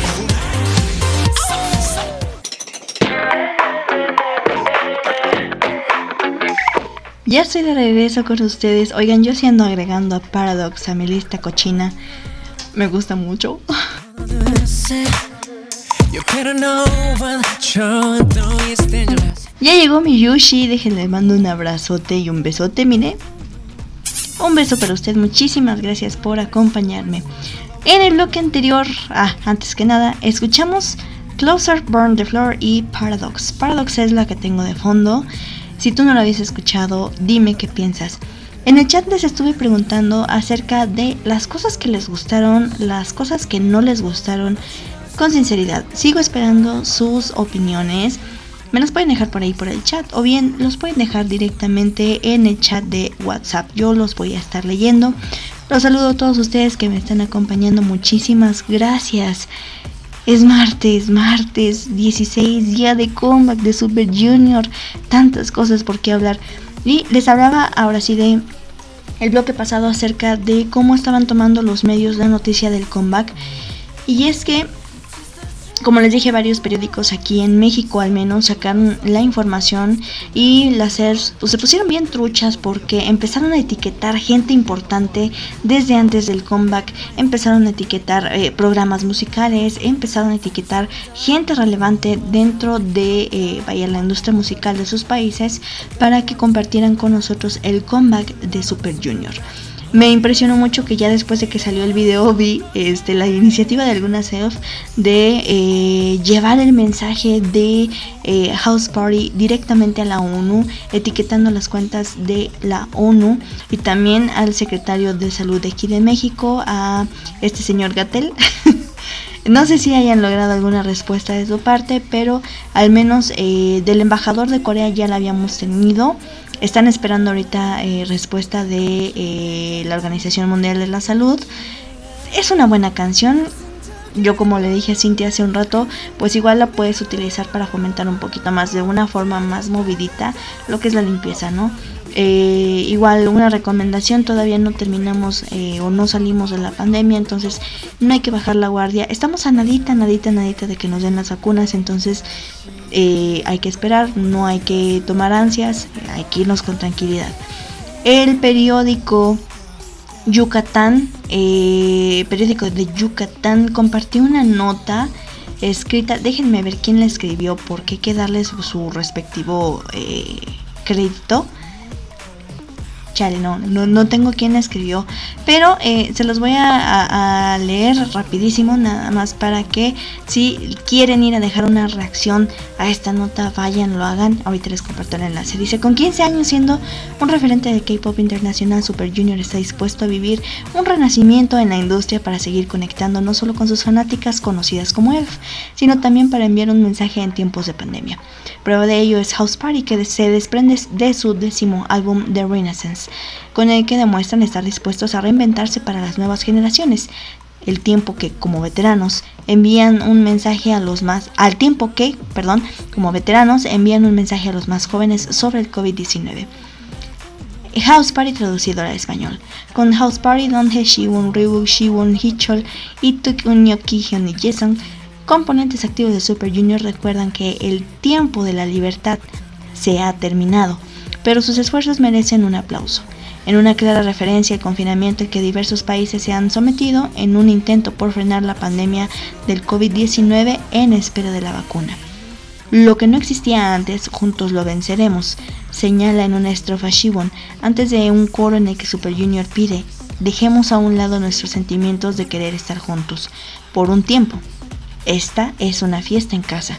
Ya estoy de regreso con ustedes. Oigan, yo sí ando agregando a Paradox a mi lista cochina. Me gusta mucho. You better know when you're doing is dangerous. Ya llegó mi Yushi, déjenle mando un abrazote y un besote, mire. Un beso para usted, muchísimas gracias por acompañarme. En el bloque anterior, ah, antes que nada, escuchamos Closer, Burn the Floor y Paradox. Paradox es la que tengo de fondo. Si tú no lo habías escuchado, dime qué piensas. En el chat les estuve preguntando acerca de las cosas que les gustaron, las cosas que no les gustaron. Con sinceridad, sigo esperando sus opiniones. Me los pueden dejar por ahí por el chat o bien los pueden dejar directamente en el chat de WhatsApp. Yo los voy a estar leyendo. Los saludo a todos ustedes que me están acompañando. Muchísimas gracias. Es martes, martes dieciséis, día de comeback de Super Junior. Tantas cosas por qué hablar. Y les hablaba ahora sí de el bloque pasado acerca de cómo estaban tomando los medios la noticia del comeback. Y es que, como les dije, varios periódicos aquí en México al menos sacaron la información y las pues, se pusieron bien truchas porque empezaron a etiquetar gente importante desde antes del comeback, empezaron a etiquetar eh, programas musicales, empezaron a etiquetar gente relevante dentro de eh, vaya, la industria musical de sus países para que compartieran con nosotros el comeback de Super Junior. Me impresionó mucho que ya después de que salió el video vi este, la iniciativa de algunas self de eh, llevar el mensaje de eh, House Party directamente a la ONU, etiquetando las cuentas de la ONU y también al secretario de salud de aquí de México, a este señor Gatell. No sé si hayan logrado alguna respuesta de su parte, pero al menos eh, del embajador de Corea ya la habíamos tenido. Están esperando ahorita eh, respuesta de eh, la Organización Mundial de la Salud. Es una buena canción. Yo, como le dije a Cintia hace un rato, pues igual la puedes utilizar para fomentar un poquito más, de una forma más movidita, lo que es la limpieza, ¿no? Eh, igual una recomendación, todavía no terminamos eh, o no salimos de la pandemia, entonces no hay que bajar la guardia. Estamos a nadita, nadita, nadita de que nos den las vacunas, entonces eh, hay que esperar, no hay que tomar ansias, hay que irnos con tranquilidad. El periódico Yucatán, eh, periódico de Yucatán, compartió una nota escrita, déjenme ver quién la escribió porque hay que darle su, su respectivo eh, crédito. Chale, no, no, no tengo quién la escribió, pero eh, se los voy a, a, a leer rapidísimo, nada más para que si quieren ir a dejar una reacción a esta nota, vayan, lo hagan. Ahorita les comparto el enlace. Dice: con quince años siendo un referente de K-pop internacional, Super Junior está dispuesto a vivir un renacimiento en la industria para seguir conectando no solo con sus fanáticas conocidas como E L F, sino también para enviar un mensaje en tiempos de pandemia. Prueba de ello es House Party, que se desprende de su décimo álbum The Renaissance, con el que demuestran estar dispuestos a reinventarse para las nuevas generaciones. El tiempo que, como veteranos, envían un mensaje a los más, al tiempo que, perdón, como veteranos envían un mensaje a los más jóvenes sobre el COVID diecinueve. House Party traducido al español. Con House Party, Donghye, Siwon, Ryuk, Siwon, Hichol, Ituk, Unyoki, Hyun y Jason, componentes activos de Super Junior, recuerdan que el tiempo de la libertad se ha terminado, pero sus esfuerzos merecen un aplauso. En una clara referencia al confinamiento al que diversos países se han sometido en un intento por frenar la pandemia del COVID diecinueve en espera de la vacuna. Lo que no existía antes, juntos lo venceremos, señala en una estrofa Siwon, antes de un coro en el que Super Junior pide: dejemos a un lado nuestros sentimientos de querer estar juntos, por un tiempo. Esta es una fiesta en casa.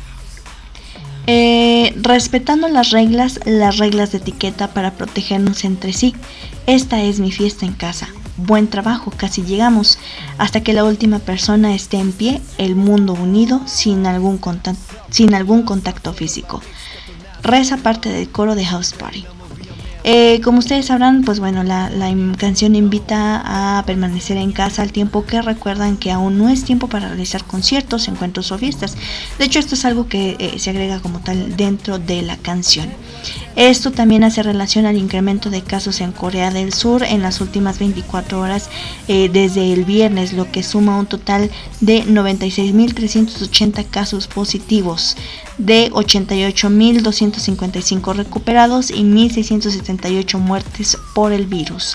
Eh, respetando las reglas, las reglas de etiqueta para protegernos entre sí. Esta es mi fiesta en casa. Buen trabajo, casi llegamos. Hasta que la última persona esté en pie, el mundo unido, sin algún contacto, sin algún contacto físico. Reza parte del coro de House Party. Eh, como ustedes sabrán, pues bueno, la, la canción invita a permanecer en casa al tiempo que recuerdan que aún no es tiempo para realizar conciertos, encuentros o fiestas. De hecho, esto es algo que eh, se agrega como tal dentro de la canción. Esto también hace relación al incremento de casos en Corea del Sur en las últimas veinticuatro horas eh, desde el viernes, lo que suma un total de noventa y seis mil trescientos ochenta casos positivos, de ochenta y ocho mil doscientos cincuenta y cinco recuperados y mil seiscientos setenta y ocho muertes por el virus.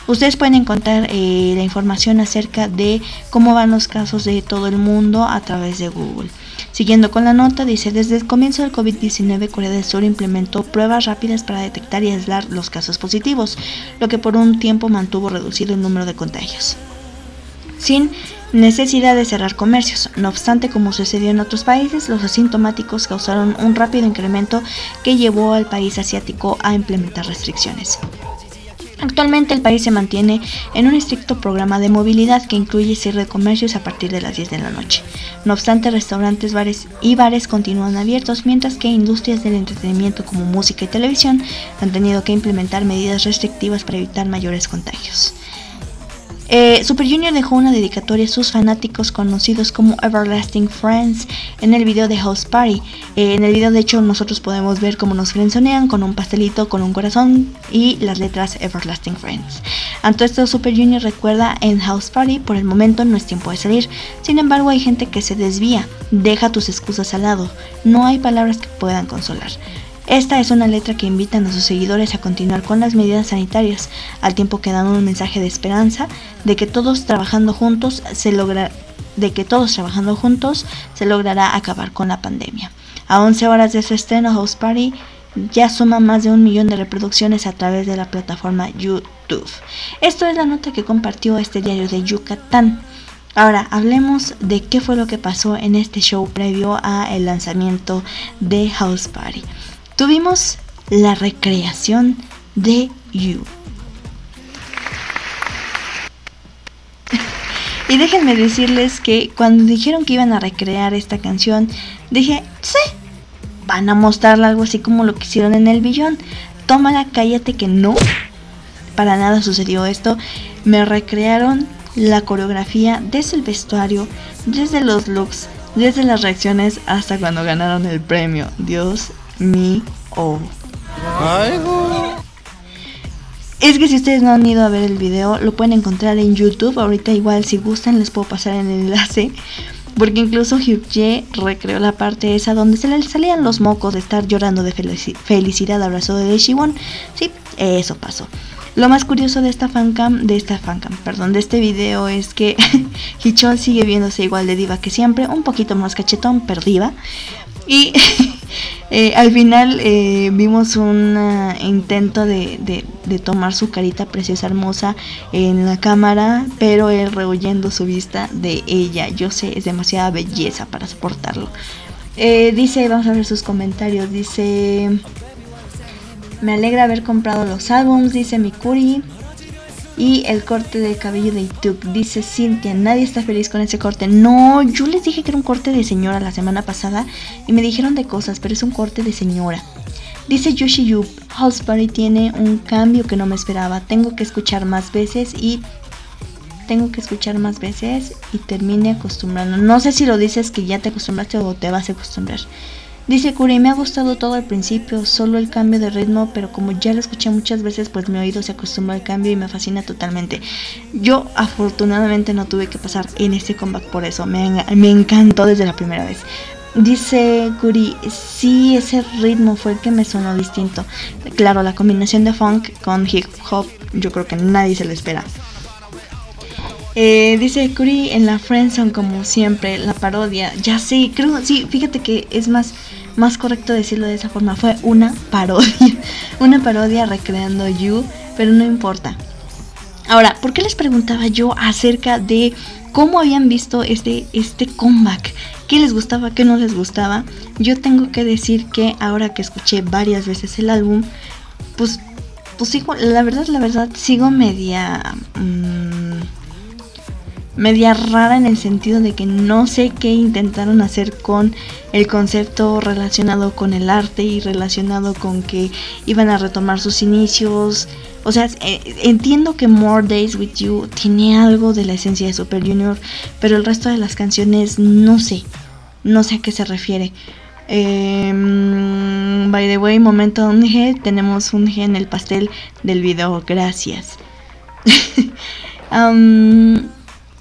Ustedes pueden encontrar eh, la información acerca de cómo van los casos de todo el mundo a través de Google. Siguiendo con la nota, dice, desde el comienzo del covid diecinueve, Corea del Sur implementó pruebas rápidas para detectar y aislar los casos positivos, lo que por un tiempo mantuvo reducido el número de contagios, sin necesidad de cerrar comercios. No obstante, como sucedió en otros países, los asintomáticos causaron un rápido incremento que llevó al país asiático a implementar restricciones. Actualmente el país se mantiene en un estricto programa de movilidad que incluye cierre de comercios a partir de las diez de la noche. No obstante, restaurantes, bares y bares continúan abiertos, mientras que industrias del entretenimiento como música y televisión han tenido que implementar medidas restrictivas para evitar mayores contagios. Eh, Super Junior dejó una dedicatoria a sus fanáticos conocidos como Everlasting Friends en el video de House Party. Eh, en el video, de hecho, nosotros podemos ver cómo nos frenzonean con un pastelito, con un corazón y las letras Everlasting Friends. Ante esto, Super Junior recuerda en House Party: por el momento no es tiempo de salir. Sin embargo, hay gente que se desvía. Deja tus excusas al lado. No hay palabras que puedan consolar. Esta es una letra que invitan a sus seguidores a continuar con las medidas sanitarias, al tiempo que dan un mensaje de esperanza de que todos trabajando juntos se logra, de que todos trabajando juntos se logrará acabar con la pandemia. A once horas de su estreno, House Party ya suma más de un millón de reproducciones a través de la plataforma YouTube. Esto es la nota que compartió este diario de Yucatán. Ahora hablemos de qué fue lo que pasó en este show previo al lanzamiento de House Party. Tuvimos la recreación de You. Y déjenme decirles que cuando dijeron que iban a recrear esta canción, dije, sí, van a mostrarla algo así como lo que hicieron en el Billón. Tómala, cállate que no, para nada sucedió esto. Me recrearon la coreografía desde el vestuario, desde los looks, desde las reacciones hasta cuando ganaron el premio. Dios mío. Es que si ustedes no han ido a ver el video, lo pueden encontrar en YouTube. Ahorita igual, si gustan, les puedo pasar el enlace, porque incluso Hyuk-jae recreó la parte esa donde se le salían los mocos de estar llorando de felici- felicidad abrazado de Daeshimon. Sí, eso pasó. Lo más curioso de esta fancam, de esta fancam, perdón, de este video es que Hichol sigue viéndose igual de diva que siempre, un poquito más cachetón, pero diva. Y eh, al final eh, vimos un uh, intento de, de, de tomar su carita preciosa, hermosa en la cámara, pero él rehuyendo su vista de ella. Yo sé, es demasiada belleza para soportarlo. Eh, dice, vamos a ver sus comentarios. Dice, me alegra haber comprado los álbums, dice Mikuri. Y el corte de cabello de Ituk, dice Cynthia, nadie está feliz con ese corte. No, yo les dije que era un corte de señora la semana pasada y me dijeron de cosas, pero es un corte de señora. Dice Yoshi Yup, House Party tiene un cambio que no me esperaba. Tengo que escuchar más veces y tengo que escuchar más veces y termine acostumbrando. No sé si lo dices que ya te acostumbraste o te vas a acostumbrar. Dice Kuri, me ha gustado todo al principio, solo el cambio de ritmo, pero como ya lo escuché muchas veces, pues mi oído se acostumbró al cambio y me fascina totalmente. Yo afortunadamente no tuve que pasar en este comeback por eso, me, me encantó desde la primera vez. Dice Kuri, sí, ese ritmo fue el que me sonó distinto. Claro, la combinación de funk con hip hop, yo creo que nadie se lo espera. Eh, dice Kuri, en la Friendzone como siempre, la parodia, ya sé, creo, sí, fíjate que es más, más correcto decirlo de esa forma, fue una parodia, una parodia recreando You, pero no importa. Ahora, ¿por qué les preguntaba yo acerca de cómo habían visto este, este comeback? ¿Qué les gustaba, qué no les gustaba? Yo tengo que decir que ahora que escuché varias veces el álbum, pues, pues sigo, la verdad, la verdad, sigo media... Mmm, media rara en el sentido de que no sé qué intentaron hacer con el concepto relacionado con el arte y relacionado con que iban a retomar sus inicios. O sea, eh, entiendo que More Days With You tiene algo de la esencia de Super Junior, pero el resto de las canciones no sé, no sé a qué se refiere. Eh, by the way, momento un G, tenemos un G en el pastel del video, gracias. um,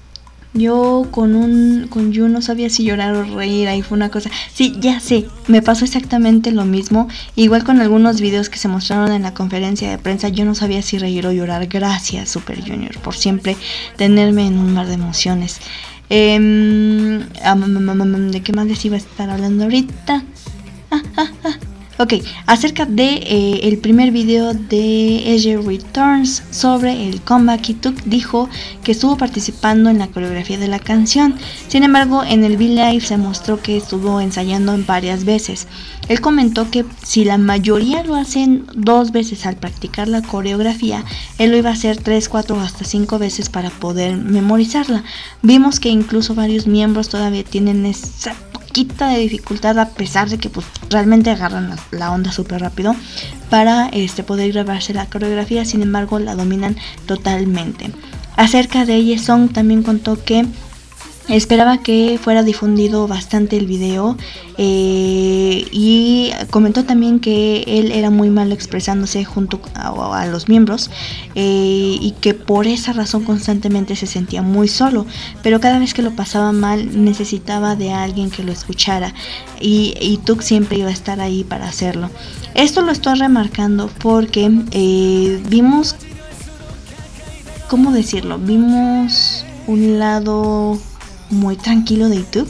Yo con un con Yu no sabía si llorar o reír, ahí fue una cosa. Sí, ya sé, me pasó exactamente lo mismo. Igual con algunos videos que se mostraron en la conferencia de prensa, yo no sabía si reír o llorar. Gracias Super Junior por siempre tenerme en un mar de emociones. Eh, ¿De qué más les iba a estar hablando ahorita? Ah, ah, ah. Ok, acerca de eh, el primer video de Edge Returns sobre el comeback, Ituk dijo que estuvo participando en la coreografía de la canción. Sin embargo, en el V-Live se mostró que estuvo ensayando varias veces. Él comentó que si la mayoría lo hacen dos veces al practicar la coreografía, él lo iba a hacer tres, cuatro o hasta cinco veces para poder memorizarla. Vimos que incluso varios miembros todavía tienen esa poquita de dificultad, a pesar de que pues realmente agarran la, la onda súper rápido para este, poder grabarse la coreografía. Sin embargo, la dominan totalmente. Acerca de Yesong también contó que esperaba que fuera difundido bastante el video, eh, y comentó también que él era muy malo expresándose junto a, a los miembros, eh, y que por esa razón constantemente se sentía muy solo, pero cada vez que lo pasaba mal necesitaba de alguien que lo escuchara, y, y Tuk siempre iba a estar ahí para hacerlo. Esto lo estoy remarcando porque eh, vimos, ¿cómo decirlo? Vimos un lado muy tranquilo de Ituk.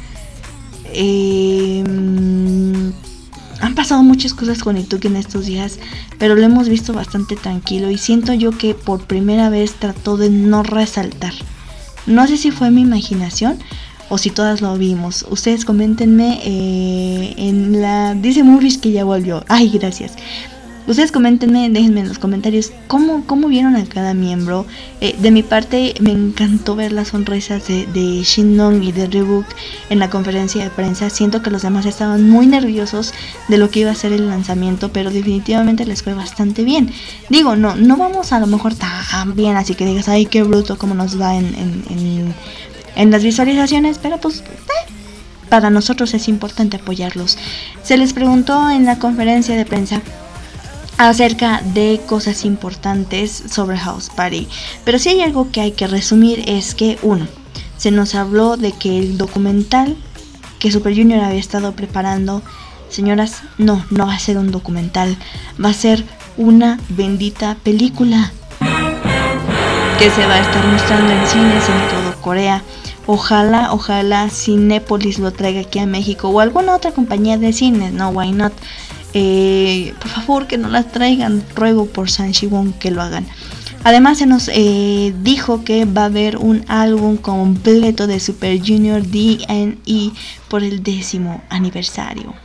Eh, han pasado muchas cosas con Ituk en estos días, pero lo hemos visto bastante tranquilo y siento yo que por primera vez trató de no resaltar. No sé si fue mi imaginación o si todas lo vimos. Ustedes coméntenme eh, en la... Dice Murish que ya volvió. Ay, gracias. Ustedes coméntenme, déjenme en los comentarios cómo, cómo vieron a cada miembro. Eh, de mi parte, me encantó ver las sonrisas de, de Shin-Nong y de Reebok en la conferencia de prensa. Siento que los demás estaban muy nerviosos de lo que iba a ser el lanzamiento, pero definitivamente les fue bastante bien. Digo, no, no vamos a lo mejor tan bien, así que digas, ay, qué bruto cómo nos va en, en, en, en las visualizaciones, pero pues... Eh. Para nosotros es importante apoyarlos. Se les preguntó en la conferencia de prensa acerca de cosas importantes sobre House Party, pero si hay algo que hay que resumir es que uno, se nos habló de que el documental que Super Junior había estado preparando, señoras, no, no va a ser un documental, va a ser una bendita película que se va a estar mostrando en cines en todo Corea. Ojalá, ojalá Cinépolis lo traiga aquí a México o alguna otra compañía de cines, no, why not. Eh, por favor que no las traigan, ruego por San Shibon que lo hagan. Además se nos eh, dijo que va a haber un álbum completo de Super Junior D N E por el décimo aniversario.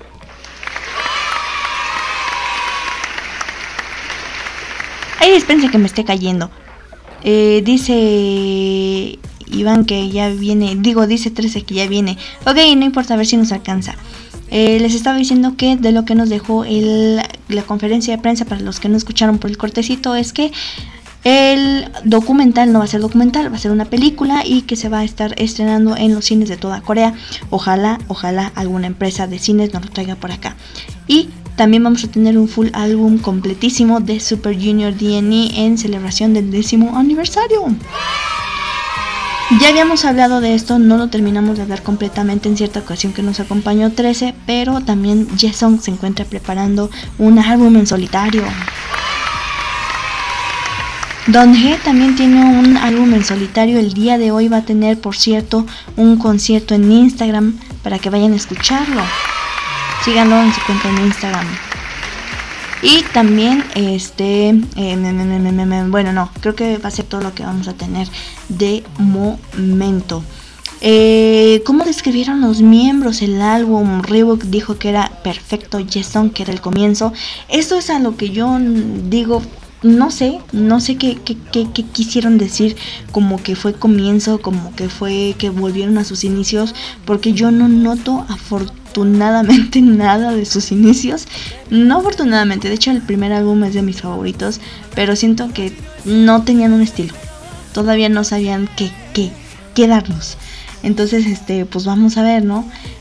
Ay, dispense que me esté cayendo. eh, Dice Iván que ya viene, digo dice trece que ya viene. Ok, no importa, a ver si nos alcanza. Eh, les estaba diciendo que de lo que nos dejó el, la conferencia de prensa, para los que no escucharon por el cortecito, es que el documental no va a ser documental, va a ser una película y que se va a estar estrenando en los cines de toda Corea. Ojalá, ojalá alguna empresa de cines nos lo traiga por acá. Y también vamos a tener un full álbum completísimo de Super Junior D N E en celebración del décimo aniversario. Ya habíamos hablado de esto, no lo terminamos de hablar completamente en cierta ocasión que nos acompañó trece, pero también Yesong se encuentra preparando un álbum en solitario. Donghae también tiene un álbum en solitario. El día de hoy va a tener, por cierto, un concierto en Instagram para que vayan a escucharlo. Síganlo en su cuenta en Instagram. Y también, este, eh, me, me, me, me, me, bueno, no, creo que va a ser todo lo que vamos a tener de momento. Eh, ¿Cómo describieron los miembros el álbum? Reebok dijo que era perfecto, Yesong que era el comienzo. Esto es a lo que yo digo, no sé, no sé qué, qué, qué, qué quisieron decir, como que fue comienzo, como que fue que volvieron a sus inicios, porque yo no noto afortunadamente nada de sus inicios. No afortunadamente, de hecho el primer álbum es de mis favoritos, pero siento que no tenían un estilo, todavía no sabían qué, qué, qué darnos. Entonces, este, pues vamos a ver, ¿no?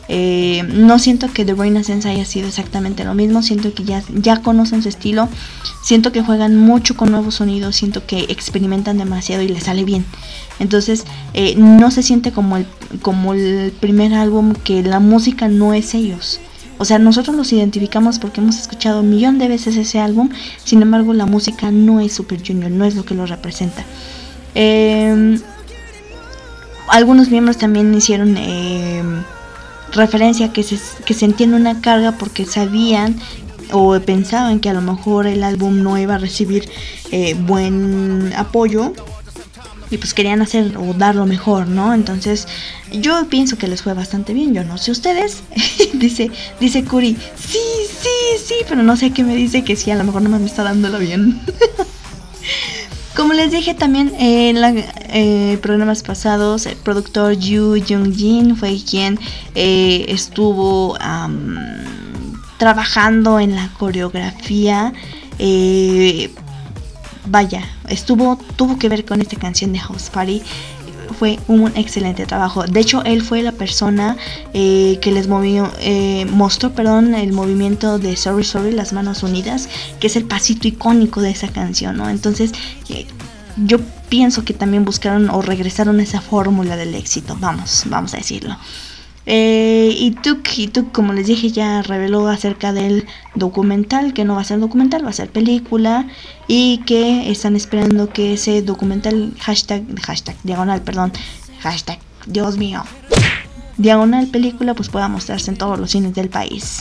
Eh, no siento que The Renaissance haya sido exactamente lo mismo. Siento que ya, ya conocen su estilo. Siento que juegan mucho con nuevos sonidos. Siento que experimentan demasiado y les sale bien. Entonces eh, no se siente como el, como el primer álbum, que la música no es ellos. O sea, nosotros los identificamos porque hemos escuchado un millón de veces ese álbum. Sin embargo, la música no es Super Junior, no es lo que lo representa. Eh, algunos miembros también hicieron eh, referencia a que se, que sentían una carga porque sabían o pensaban que a lo mejor el álbum no iba a recibir eh, buen apoyo. Y pues querían hacer o dar lo mejor, ¿no? Entonces yo pienso que les fue bastante bien. Yo no sé ustedes. dice dice Curi, sí, sí, sí. Pero no sé qué me dice que sí. A lo mejor no me está dándolo bien. Como les dije también en los eh, programas pasados, el productor Yu Jung-jin fue quien eh, estuvo um, trabajando en la coreografía. Eh, Vaya, estuvo, tuvo que ver con esta canción de House Party. Fue un excelente trabajo. De hecho, él fue la persona eh, que les movió, eh, mostró, perdón, el movimiento de Sorry Sorry, las manos unidas, que es el pasito icónico de esa canción, ¿no? Entonces, eh, yo pienso que también buscaron o regresaron a esa fórmula del éxito. Vamos, vamos a decirlo. Eh, y Tuk, y Tuk, como les dije, ya reveló acerca del documental, que no va a ser documental, va a ser película, y que están esperando que ese documental, hashtag, hashtag, diagonal, perdón, hashtag, Dios mío, diagonal película, pues pueda mostrarse en todos los cines del país.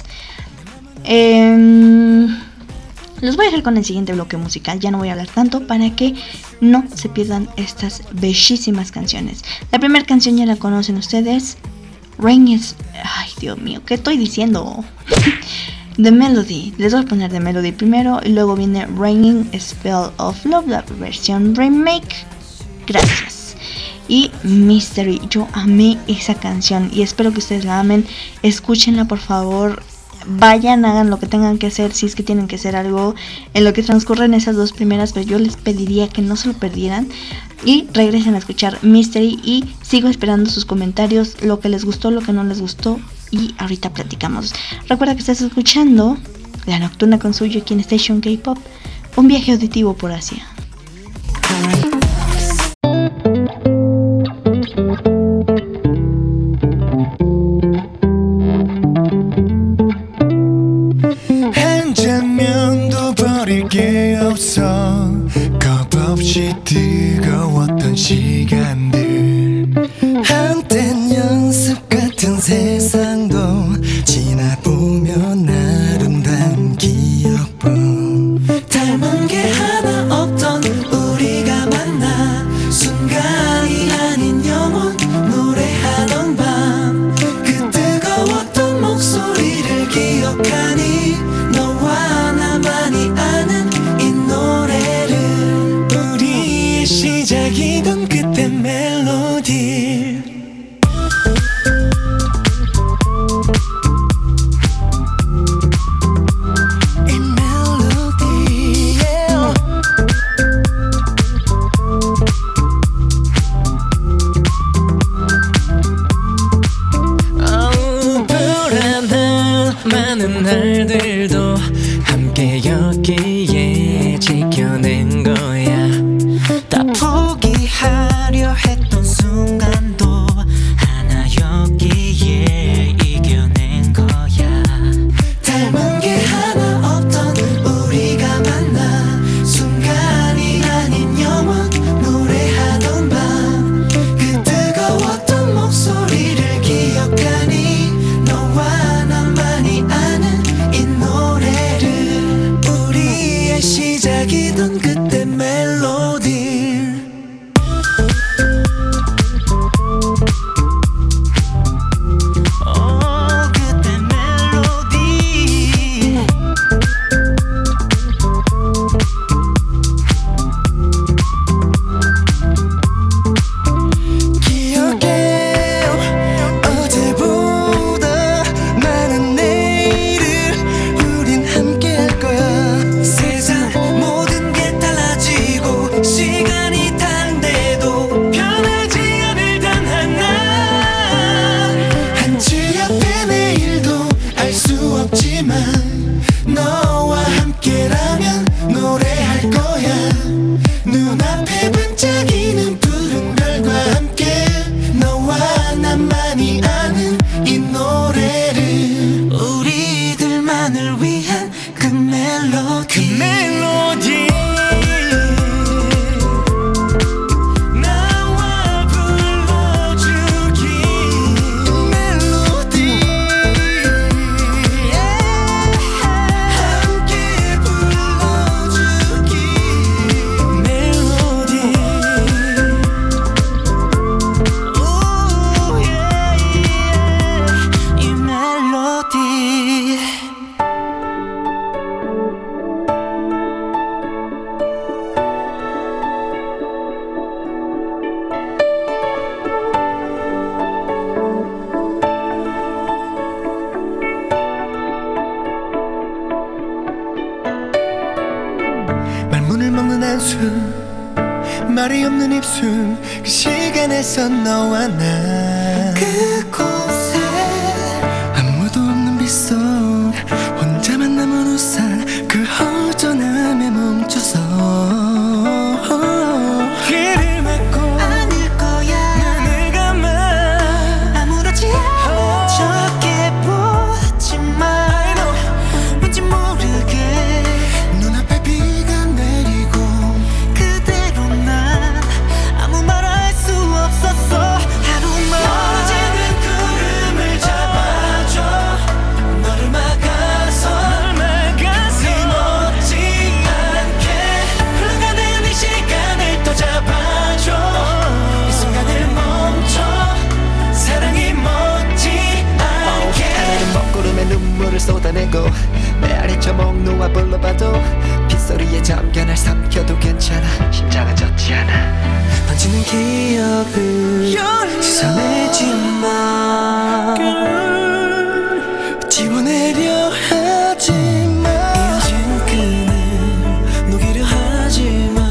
Eh, los voy a dejar con el siguiente bloque musical, ya no voy a hablar tanto para que no se pierdan estas bellísimas canciones. La primera canción ya la conocen ustedes. Rain is... Ay, Dios mío, ¿qué estoy diciendo? The Melody. Les voy a poner The Melody primero y luego viene Raining Spell of Love, la versión remake. Gracias. Y Mystery. Yo amé esa canción y espero que ustedes la amen. Escúchenla, por favor. Vayan, hagan lo que tengan que hacer, si es que tienen que hacer algo en lo que transcurren esas dos primeras, pero yo les pediría que no se lo perdieran y regresen a escuchar Mystery. Y sigo esperando sus comentarios, lo que les gustó, lo que no les gustó, y ahorita platicamos. Recuerda que estás escuchando La Nocturna con Suyo aquí en Station K-Pop, un viaje auditivo por Asia. 게 없어 겁없이 뜨거웠던 시간들 한땐 연습 같은 세상도 지나보면 아름다운 기억뿐 닮은 게 하나 없던 우리가 만나 순간이 아닌 영원 노래하던 밤 그 뜨거웠던 목소리를 기억하니 너와 나만이 아는 이 노래를 우리의 시작이던 그때 멜로디 이 멜로디 yeah. oh, 불안한 많은 날들도 함께 여기에 지켜낸 거야 다 포기하려 했던 순간도 하나 여기에 이겨낸 거야 닮은 게 하나 없던 우리가 만나 순간이 아닌 영원 노래하던 밤 그 뜨거웠던 목소리를 기억하니 너와 나만이 아는 이 노래를 우리 웃음 말이 없는 입술 그 시간에서 너와 나 그곳에 아무도 없는 빗속 혼자만 남은 우산 그 허전함에 멈춰서 길을 막고 아닐 거야 눈을 감아 아무렇지 않은 척해 보지만 왠지 모르게 눈앞에 비가 내리고 그대로 난 아무 말 할 수 없었어 하루만 멀어지는 구름을 잡아줘 너를 막아서 네 멋지 않게 흘러가는 이 시간을 또 잡아줘 이 순간을 멈춰 사랑이 멋지 않게 하늘은 먹구름에 눈물을 쏟아내고 메아리 처먹 놓아 불러봐도 빗소리에 잠겨 날 삼켜도 괜찮아 심장은 젖지 않아 번지는 기억을 씻어내지 마 지워내려 하지 마 이어진 끈을 녹이려 하지 마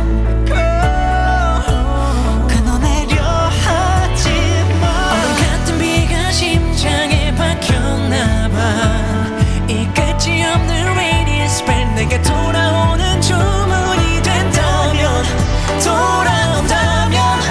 끊어내려 하지 마 얼음 같은 비가 심장에 박혔나봐 이 끝이 없는 rainy spell 내게 돌아오는 주문이 된다면 돌아온다면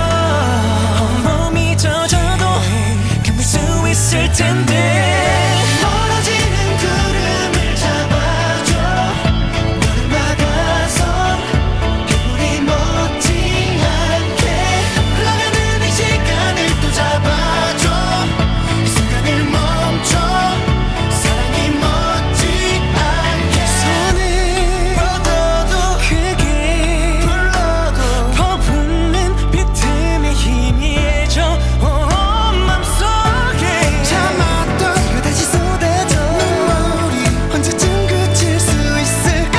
온몸이 젖어도 견딜 수 있을 텐데 멀어지는 구름을 잡아줘 너를 막아서 빗물이 멎지 않게 흘러가는 이 시간을 또 잡아줘 이 순간을 멈춰 사랑이 멋지 않게 손을 뻗어도 크게 불러도 퍼붓는 비틈의 희미해져 맘속에 참았던 이거 다시 쏟아져 눈물이 언제쯤 그칠 수 있을까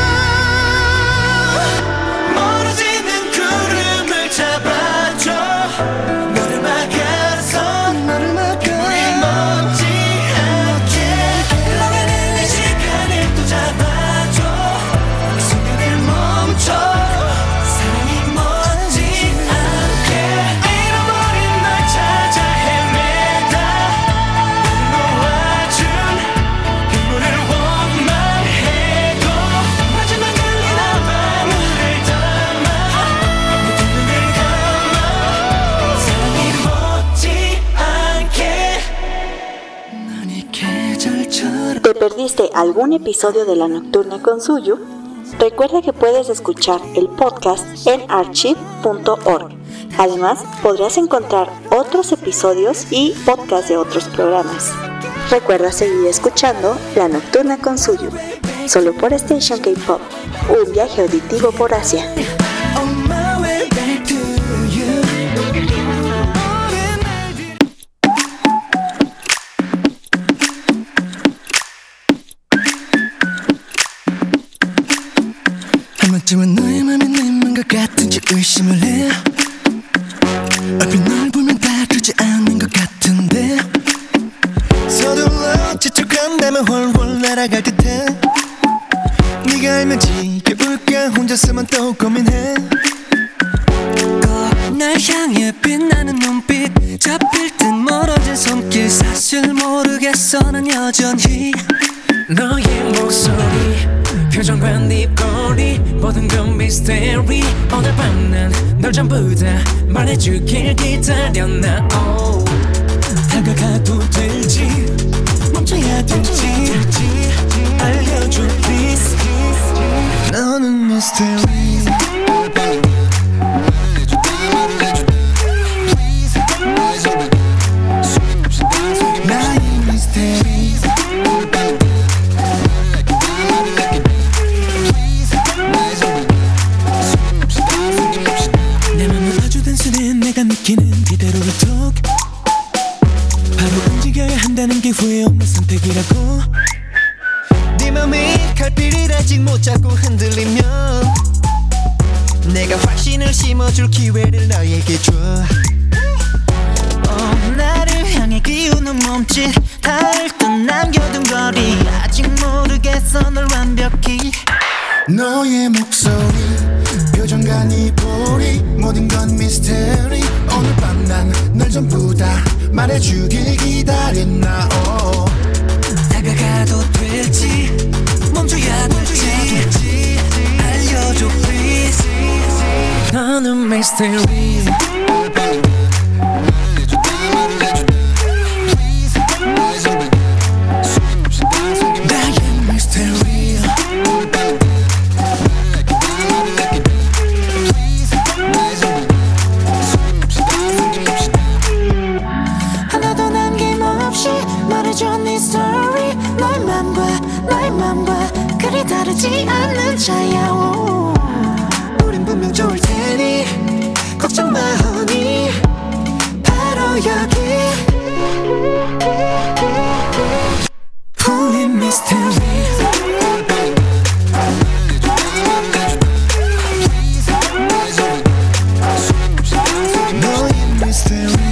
멀어지는 구름을 잡아줘 너를 막아서 너를 막아 우리 멈지 않게 흘러가는 이 시간을 또 잡아줘 이 순간을 멈춰 사랑이 멋지 않게 잃어버린 날 찾아 헤매다 너를 놓아준 빗물을 원망해도 마지막 흘리는 밤을 담아 내 두 눈을 감아 사랑이 멋지 않게 난 이 계절처럼 ¿Te perdiste algún episodio de La Nocturna con Suyu? Recuerda que puedes escuchar el podcast en archive punto org. Además, podrás encontrar otros episodios y podcasts de otros programas. Recuerda seguir escuchando La Nocturna con Suyu, solo por Station K-Pop, un viaje auditivo por Asia. On my way back to you 한 번쯤은 너의 맘이 내 맘 것 같은지 의심을 해 얼핏 널 보면 다르지 않은 것 같은데 서둘러 재촉한다면 훨훨 날아갈 듯해 네가 알면 지겨울까 혼자서만 또 고민해 꼭 날 향해 빛나는 눈빛 잡힐 듯 멀어진 손길 사실 모르겠어 난 여전히 너의 목소리 표정과 네 입꼬리 모든 건 미스테리 오늘 밤 난 널 전부 다 말해주길 기다려 나 oh. 다가가도 될지 멈춰야 될지 알려줘 please 너는 미스테리 나의 미스테리 내 맘은 아주 단순해 내가 느끼는 그대로를 톡 바로 움직여야 한다는 게 후회 없는 선택이라고 네 맘이 갈피를 아직 못 잡고 흔들리면 내가 확신을 심어줄 기회를 너에게 줘 어, 나를 향해 기우는 몸짓 닿을 듯 남겨둔 거리 아직 모르겠어 널 완벽히 너의 목소리 표정과 네 볼이 모든 건 미스테리 오늘 밤 난 널 전부 다 말해주길 기다렸나 oh. 다가가도 될지 멈춰야 될지 알려줘 please 너는 미스테리 나의 미스테리 하나도 남김없이 말해줘 네 스토리 너의 맘과 나의 맘과 그리 다르지 않는 차야 오. 우린 분명 좋을 테니 걱정 마 honey 바로 여기 풀린 미스테리 너의 미스테리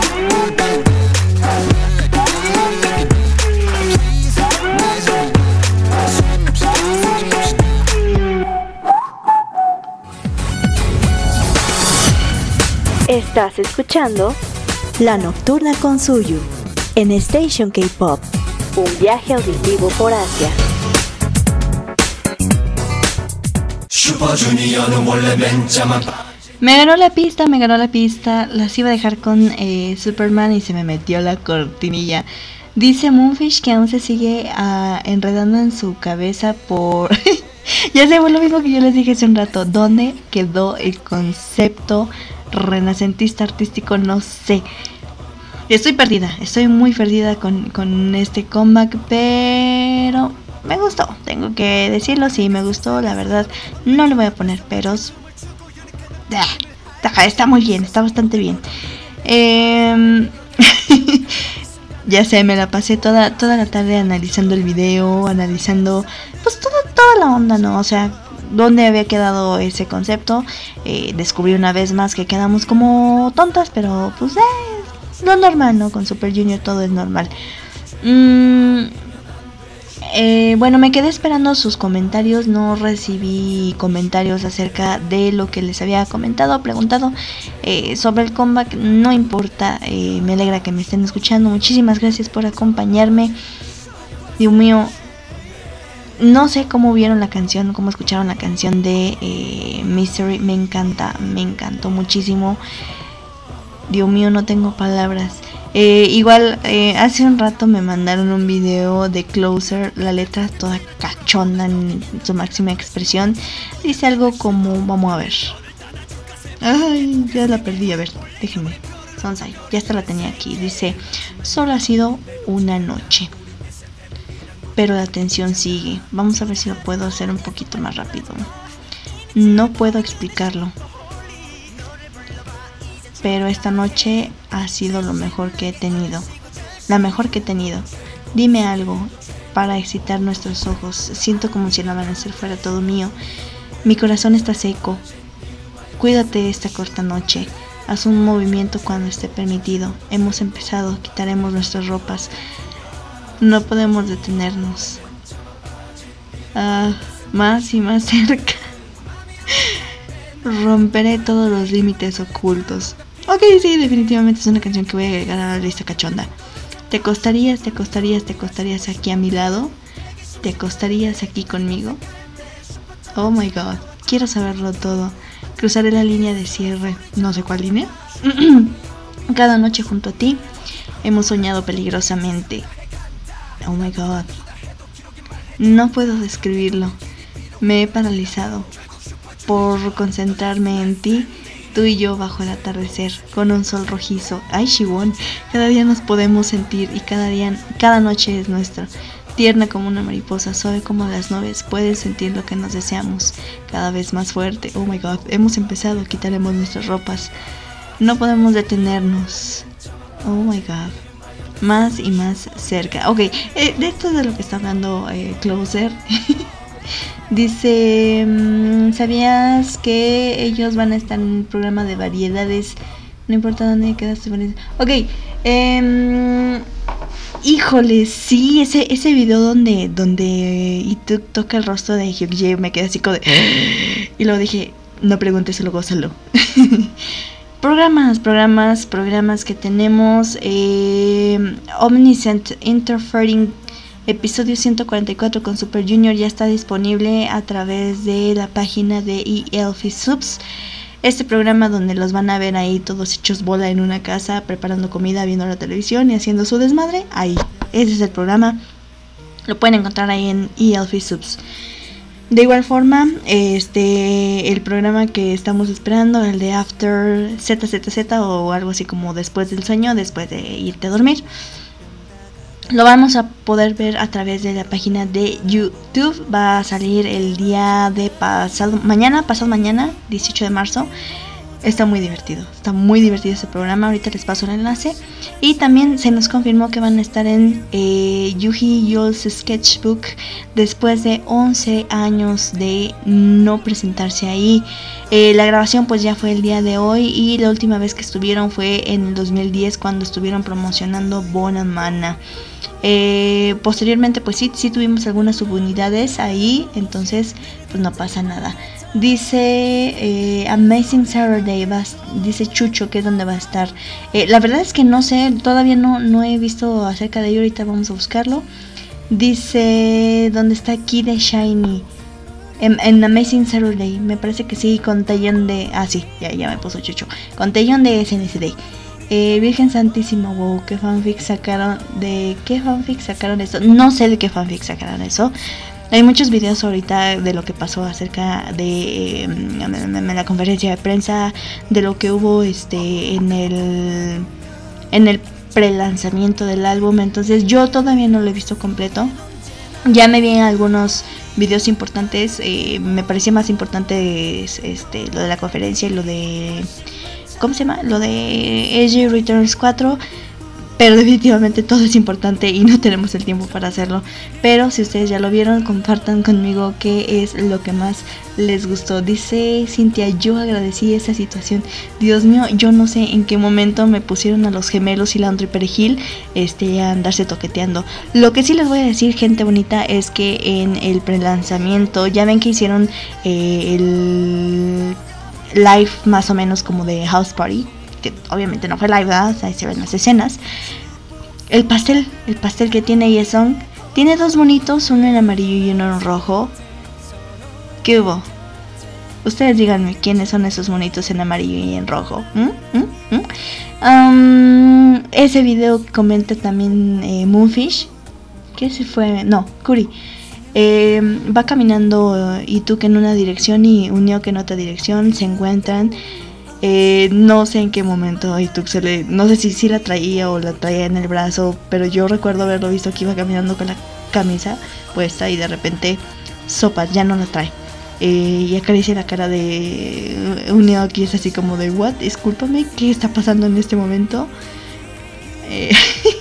Estás escuchando La Nocturna con Suyu en Station K-Pop, un viaje auditivo por Asia. 슈퍼주니어는 원래 맨자만 Me ganó la pista, me ganó la pista. Las iba a dejar con eh, Superman y se me metió la cortinilla. Dice Moonfish que aún se sigue uh, enredando en su cabeza por... Ya sé, fue lo mismo que yo les dije hace un rato. ¿Dónde quedó el concepto renacentista artístico? No sé. Estoy perdida, estoy muy perdida con, con este comeback, pero me gustó. Tengo que decirlo, sí, me gustó, la verdad. No le voy a poner peros. Ah, está muy bien, está bastante bien. Eh... Ya sé, me la pasé toda toda la tarde analizando el video, analizando pues toda, toda la onda, ¿no? O sea, dónde había quedado ese concepto. Eh, descubrí una vez más que quedamos como tontas, pero pues eh, lo normal, ¿no? Con Super Junior todo es normal. Mm, eh, bueno, me quedé esperando sus comentarios, no recibí comentarios acerca de lo que les había comentado, preguntado eh, sobre el comeback. No importa, eh, me alegra que me estén escuchando. Muchísimas gracias por acompañarme. Dios mío, no sé cómo vieron la canción, cómo escucharon la canción de eh, Mystery. Me encanta, me encantó muchísimo. Dios mío, no tengo palabras. Eh, igual, eh, hace un rato me mandaron un video de Closer, la letra toda cachonda en su máxima expresión. Dice algo como, vamos a ver. Ay, ya la perdí, a ver, déjenme. Sonsai, ya hasta la tenía aquí. Dice, solo ha sido una noche, pero la tensión sigue. Vamos a ver si lo puedo hacer un poquito más rápido. No puedo explicarlo, pero esta noche ha sido lo mejor que he tenido. La mejor que he tenido. Dime algo para excitar nuestros ojos. Siento como si el amanecer fuera todo mío. Mi corazón está seco. Cuídate esta corta noche. Haz un movimiento cuando esté permitido. Hemos empezado. Quitaremos nuestras ropas. No podemos detenernos. Ah, más y más cerca. Romperé todos los límites ocultos. Ok, sí, definitivamente es una canción que voy a agregar a la lista cachonda. ¿Te acostarías, te acostarías, te acostarías aquí a mi lado? ¿Te acostarías aquí conmigo? Oh my god, quiero saberlo todo. Cruzaré la línea de cierre. No sé cuál línea. Cada noche junto a ti hemos soñado peligrosamente. Oh my god. No puedo describirlo. Me he paralizado por concentrarme en ti. Tú y yo bajo el atardecer, con un sol rojizo. Ay, Shiwon, cada día nos podemos sentir y cada día, cada noche es nuestra. Tierna como una mariposa, suave como las nubes, puedes sentir lo que nos deseamos, cada vez más fuerte. Oh my god, hemos empezado, quitaremos nuestras ropas. No podemos detenernos. Oh my god. Más y más cerca. Ok, eh, de esto es de lo que está hablando eh, Closer. Dice, ¿sabías que ellos van a estar en un programa de variedades? No importa dónde quedaste. Ok, eh, Híjole, sí, ese, ese video donde, donde Ituk toca el rostro de Hyukjae, me quedé así como de... Y luego dije, no preguntes, solo gózalo. Programas, programas, programas que tenemos. Eh, Omniscient Interfering, episodio ciento cuarenta y cuatro con Super Junior, ya está disponible a través de la página de E L F Subs. Este programa donde los van a ver ahí todos hechos bola en una casa, preparando comida, viendo la televisión y haciendo su desmadre. Ahí, ese es el programa. Lo pueden encontrar ahí en E L F Subs. De igual forma, este el programa que estamos esperando, el de After Z Z Z o algo así como después del sueño, después de irte a dormir, lo vamos a poder ver a través de la página de YouTube. Va a salir el día de pasado mañana, pasado mañana, dieciocho de marzo. Está muy divertido, está muy divertido ese programa. Ahorita les paso el enlace. Y también se nos confirmó que van a estar en eh, Yuhi Yo's Sketchbook después de once años de no presentarse ahí. Eh, la grabación pues ya fue el día de hoy y la última vez que estuvieron fue en el dos mil diez cuando estuvieron promocionando Bonamana. Eh, posteriormente pues sí, sí tuvimos algunas subunidades ahí, entonces pues no pasa nada. Dice eh, Amazing Saturday, va, dice Chucho que es donde va a estar. Eh, la verdad es que no sé, todavía no, no he visto acerca de ello, ahorita vamos a buscarlo. Dice, ¿dónde está Kid de Shiny? En, en Amazing Saturday, me parece que sí, con Taeyong de... Ah, sí, ya, ya me puso Chucho. Con Taeyong de S N S D. Eh, Virgen Santísima, wow, ¿qué fanfic sacaron? ¿De qué fanfic sacaron eso? No sé de qué fanfic sacaron eso. Hay muchos videos ahorita de lo que pasó acerca de eh, la conferencia de prensa, de lo que hubo este en el en el pre-lanzamiento del álbum. Entonces yo todavía no lo he visto completo. Ya me vi en algunos videos importantes. Eh, me parecía más importante este lo de la conferencia y lo de... ¿Cómo se llama? Lo de A J Returns cuatro. Pero definitivamente todo es importante y no tenemos el tiempo para hacerlo. Pero si ustedes ya lo vieron, compartan conmigo qué es lo que más les gustó. Dice Cintia, yo agradecí esa situación. Dios mío, yo no sé en qué momento me pusieron a los gemelos Cilantro y Perejil este, a andarse toqueteando. Lo que sí les voy a decir, gente bonita, es que en el prelanzamiento, ya ven que hicieron eh, el live más o menos como de House Party, que obviamente no fue live, ¿verdad? Ahí se ven las escenas. El pastel, el pastel que tiene Yesong, tiene dos monitos, uno en amarillo y uno en rojo. ¿Qué hubo? Ustedes díganme quiénes son esos monitos en amarillo y en rojo. ¿Mm? ¿Mm? ¿Mm? Um, ese video que comenta también eh, Moonfish. ¿Qué se fue? No, Kuri. Eh, va caminando uh, Ituk en una dirección y Unioke en otra dirección. Se encuentran. Eh, no sé en qué momento Ituk se le... No sé si, si la traía o la traía en el brazo, pero yo recuerdo haberlo visto que iba caminando con la camisa puesta y de repente, sopas, ya no la trae. Eh, y acaricia la cara de Unioke y es así como de, ¿what? Discúlpame, ¿qué está pasando en este momento? Eh,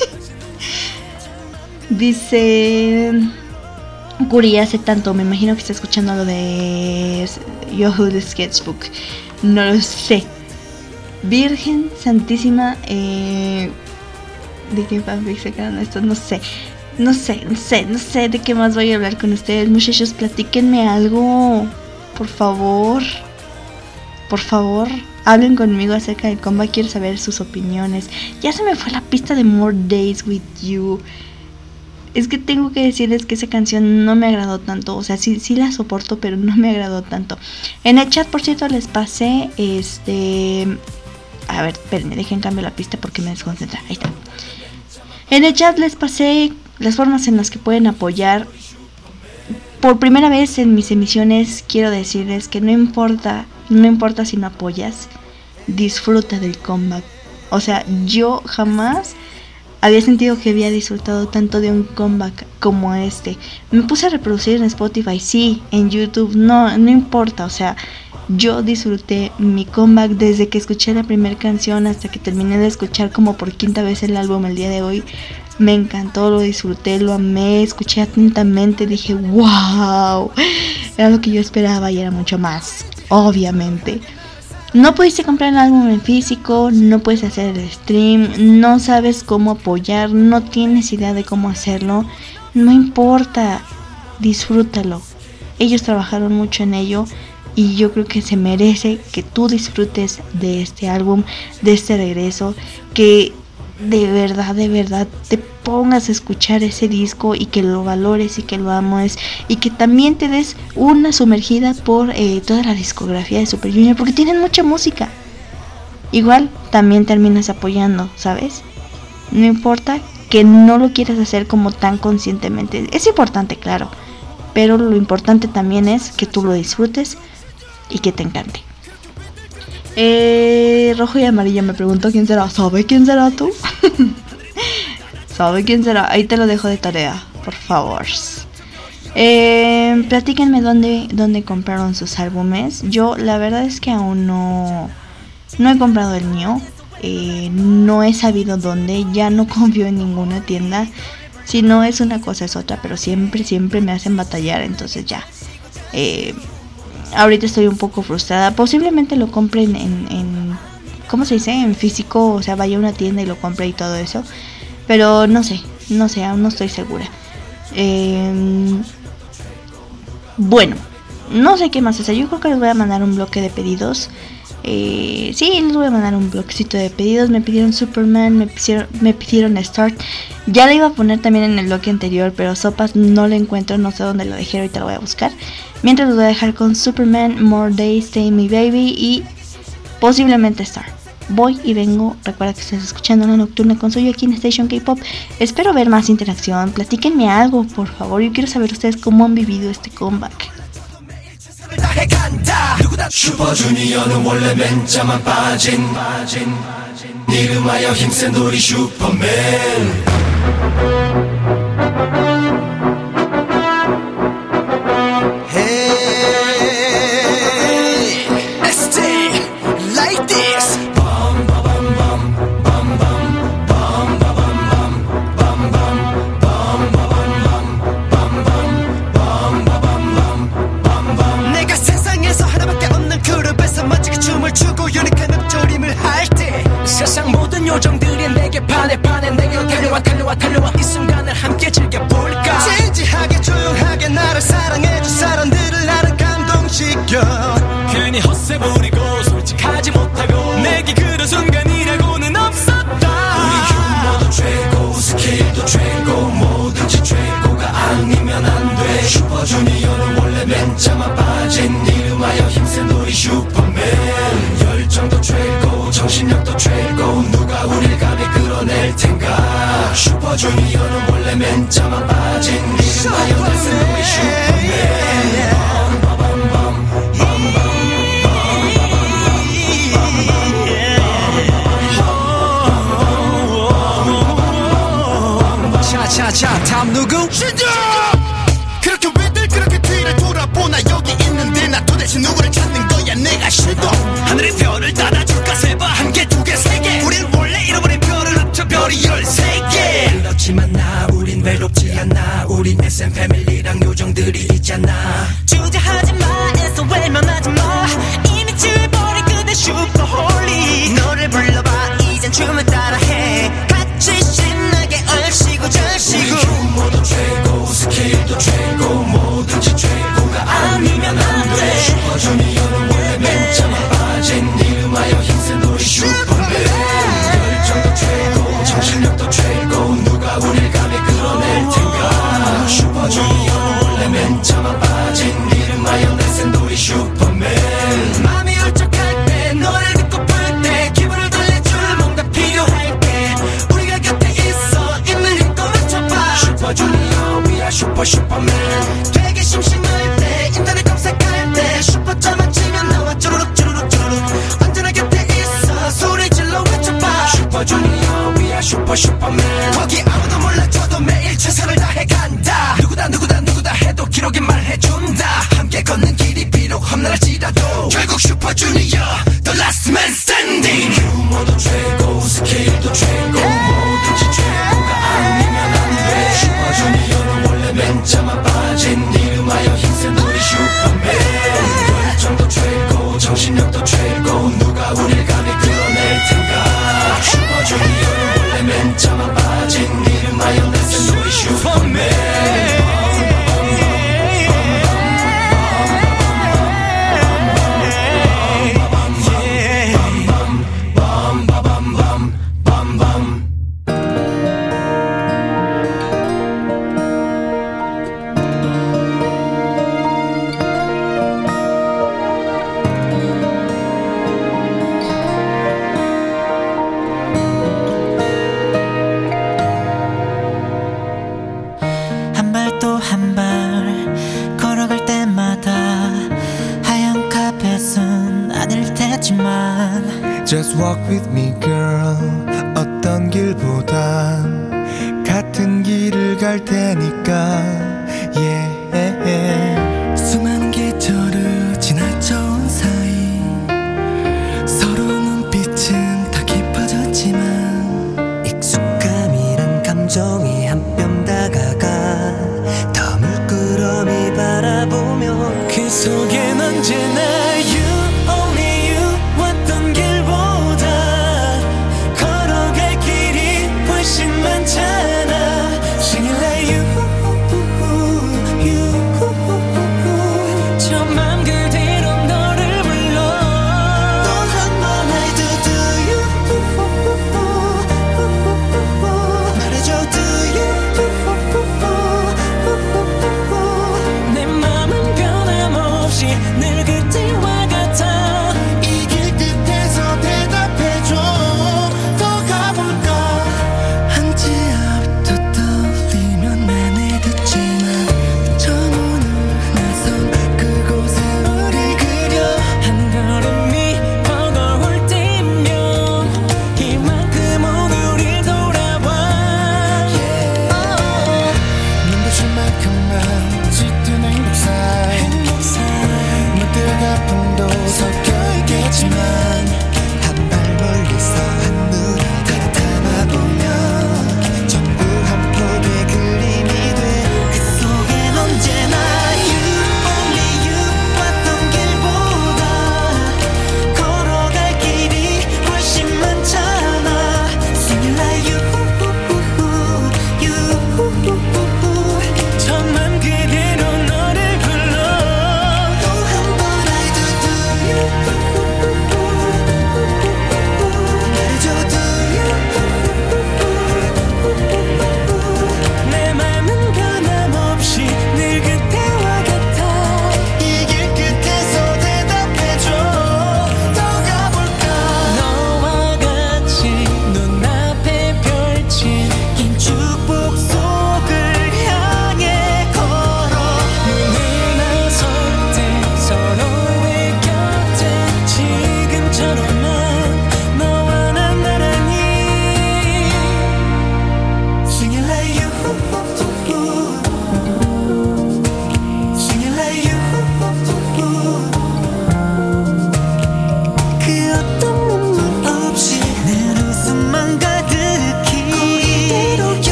dice... Kuri hace tanto, me imagino que está escuchando lo de Yohu's Sketchbook. No lo sé. Virgen Santísima, eh, ¿de qué fanfic sacaron esto? No sé. No sé, no sé, no sé de qué más voy a hablar con ustedes. Muchachos, platíquenme algo. Por favor. Por favor, hablen conmigo acerca del comeback. Quiero saber sus opiniones. Ya se me fue la pista de More Days With You. Es que tengo que decirles que esa canción no me agradó tanto. O sea, sí, sí la soporto, pero no me agradó tanto. En el chat, por cierto, les pasé este... A ver, espérenme, dejen cambio la pista porque me desconcentra. Ahí está. En el chat les pasé las formas en las que pueden apoyar. Por primera vez en mis emisiones quiero decirles que no importa, no importa si no apoyas, disfruta del comeback. O sea, yo jamás había sentido que había disfrutado tanto de un comeback como este. Me puse a reproducir en Spotify, sí, en YouTube, no, no importa, o sea, yo disfruté mi comeback desde que escuché la primera canción hasta que terminé de escuchar como por quinta vez el álbum el día de hoy. Me encantó, lo disfruté, lo amé, escuché atentamente, dije, wow, era lo que yo esperaba y era mucho más, obviamente. no pudiste comprar el álbum en físico, no puedes hacer el stream, no sabes cómo apoyar, no tienes idea de cómo hacerlo, no importa, disfrútalo. Ellos trabajaron mucho en ello y yo creo que se merece que tú disfrutes de este álbum, de este regreso, que de verdad, de verdad te pongas a escuchar ese disco y que lo valores y que lo ames y que también te des una sumergida por eh, toda la discografía de Super Junior, porque tienen mucha música. Igual también terminas apoyando, ¿sabes? No importa que no lo quieras hacer como tan conscientemente, es importante, claro, pero lo importante también es que tú lo disfrutes y que te encante. Eh, rojo y amarillo me preguntó quién será. ¿Sabe quién será tú? ¿Sabe quién será? Ahí te lo dejo de tarea, por favor. Eh, platíquenme dónde, dónde compraron sus álbumes. Yo la verdad es que aún no, no he comprado el mío. Eh, no he sabido dónde. Ya no confío en ninguna tienda. Si no es una cosa es otra, pero siempre, siempre me hacen batallar. Entonces ya. Eh... Ahorita estoy un poco frustrada. Posiblemente lo compre en, en, en ¿cómo se dice? En físico, o sea, vaya a una tienda y lo compre y todo eso. Pero no sé, no sé, aún no estoy segura. Eh, bueno, no sé qué más hacer. Yo creo que les voy a mandar un bloque de pedidos. Eh, sí, les voy a mandar un bloquecito de pedidos. Me pidieron Superman, me pidieron, me pidieron Start. Ya la iba a poner también en el bloque anterior, pero Sopas no lo encuentro, no sé dónde lo dejé, ahorita lo voy a buscar. Mientras los voy a dejar con Superman, More Days, Stay Me Baby y posiblemente Start. Voy y vengo. Recuerda que estás escuchando La Nocturna con Soyu aquí en Station K-Pop. Espero ver más interacción. Platíquenme algo, por favor. Yo quiero saber ustedes cómo han vivido este comeback. 슈퍼주니어는 원래 맨자만 빠진 이름하여 힘센 우리 슈퍼맨 세상 모든 요정들이 내게 반해 반해 내게로 달려와 달려와 달려와 이 순간을 함께 즐겨볼까 진지하게 조용하게 나를 사랑해줄 사람들을 나는 감동시켜 괜히 헛세 부리고 솔직하지 못하고 내게 그런 순간이라고는 없었다 우리 유머도 최고 스킬도 최고 뭐든지 최고가 아니면 안돼 슈퍼주니어는 원래 맨자만 빠진 이름하여 힘센 우리 슈퍼맨 열정도 최고 정신력도 최고 누가 우릴 감히 끌어낼 텐가 슈퍼주니어는 원래 맨자만 빠진 이름하여 힘센 우리 슈퍼맨 차차차 다음 누구? 신조! 그렇게 왜들 그렇게 뒤를 돌아보나 여기 있는데 나 도대체 누구를 찾는 거야 내가 신동 하늘의 별을 따라줄까 세봐 한 개 두 개 세 개 우린 원래 잃어버린 별을 합쳐 별이 열세 개 그렇지만 나 우린 외롭지 않아 우린 에스엠 패밀리랑 요정들이 있잖아 주저하지 마 애써 외면하지 마 이미 취해버린 그대 슈퍼홀리 너를 불러봐 이젠 춤을 따라해 같이 신나게 얼씨구 절씨구 유머도 최고 스킬도 최고 뭐든지 최고가 아니면 안돼 슈퍼주니어는 원래 맨자만 빠진 이름하여 힘센 우리 슈퍼맨 열정도 최고 정신력도 최고 누가 우릴 감히 끌어낼 텐가 슈퍼주니어는 원래 맨자만 빠진 이름하여 내센 우리 슈퍼맨 맘이 울적할 때 노래를 듣고플 때 기분을 달래줄 뭔가 필요할 때 우리가 곁에 있어 있는 힘껏 외쳐봐 슈퍼주니어 we are 슈퍼 슈퍼맨 되게 심심할 때 인터넷 검색할 때 슈퍼점만 치면 나와 쭈루룩 쭈루룩 쭈루룩 언제나 곁에 있어 소리 질러 외쳐봐 슈퍼주니어 we are 슈퍼 슈퍼맨 거기 아무도 몰라줘도 매일 최선을 다해 간다 누구다 누구다 누구다 해도 기록이 말해준다 함께 걷는 길이 비록 험난할지라도 결국 슈퍼주니어 the last man standing 유머도 최고 스킬도 최고 뭐든지 최고가 아니면 안돼 슈퍼주니어는 원래 맨자만 빠진 이름하여 힘센 우리 슈퍼맨 열정도 최고 정신력도 최고 누가 누가 우릴 감히 끌어낼 텐가 슈퍼주니어는 원래 맨 처음 빠진 이름하여 낯선 너의 슈퍼맨 Just walk with me girl 어떤 길보단 같은 길을 갈 테니까 yeah. 수많은 계절을 지나쳐온 사이 서로 눈빛은 다 깊어졌지만 익숙함이란 감정이 한 뼘 다가가 더 물끄러미 바라보며 그 속엔 언제나 you only you 왔던 길보다 걸어갈 길이 훨씬 많잖아 Singing like you, you 저 맘 그대로 너를 불러 또 한 번 I do do you 말해줘 do you 내 맘은 변함없이 늘 그때와 같아 이 길 끝에서 대답해줘 더 가볼까 한치 앞도 떠올리면 내내 듣지만 저 오늘 나선 그곳에 우리 그려 한 걸음이 버거울 때면 이만큼 오늘을 돌아봐 눈부실 만큼만 짙은 행복사 문득 아픔도 섞여 있겠지만 한 발 멀리서 하늘이 다 담아보면 전부 한 폭의 그림이 돼 그 속엔 언제나 you only you 왔던 길보다 걸어갈 길이 훨씬 많잖아 Singing like you you 저 맘 그대로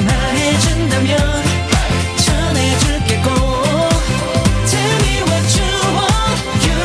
말해준다면 전해줄게 꼭 Tell me what you want you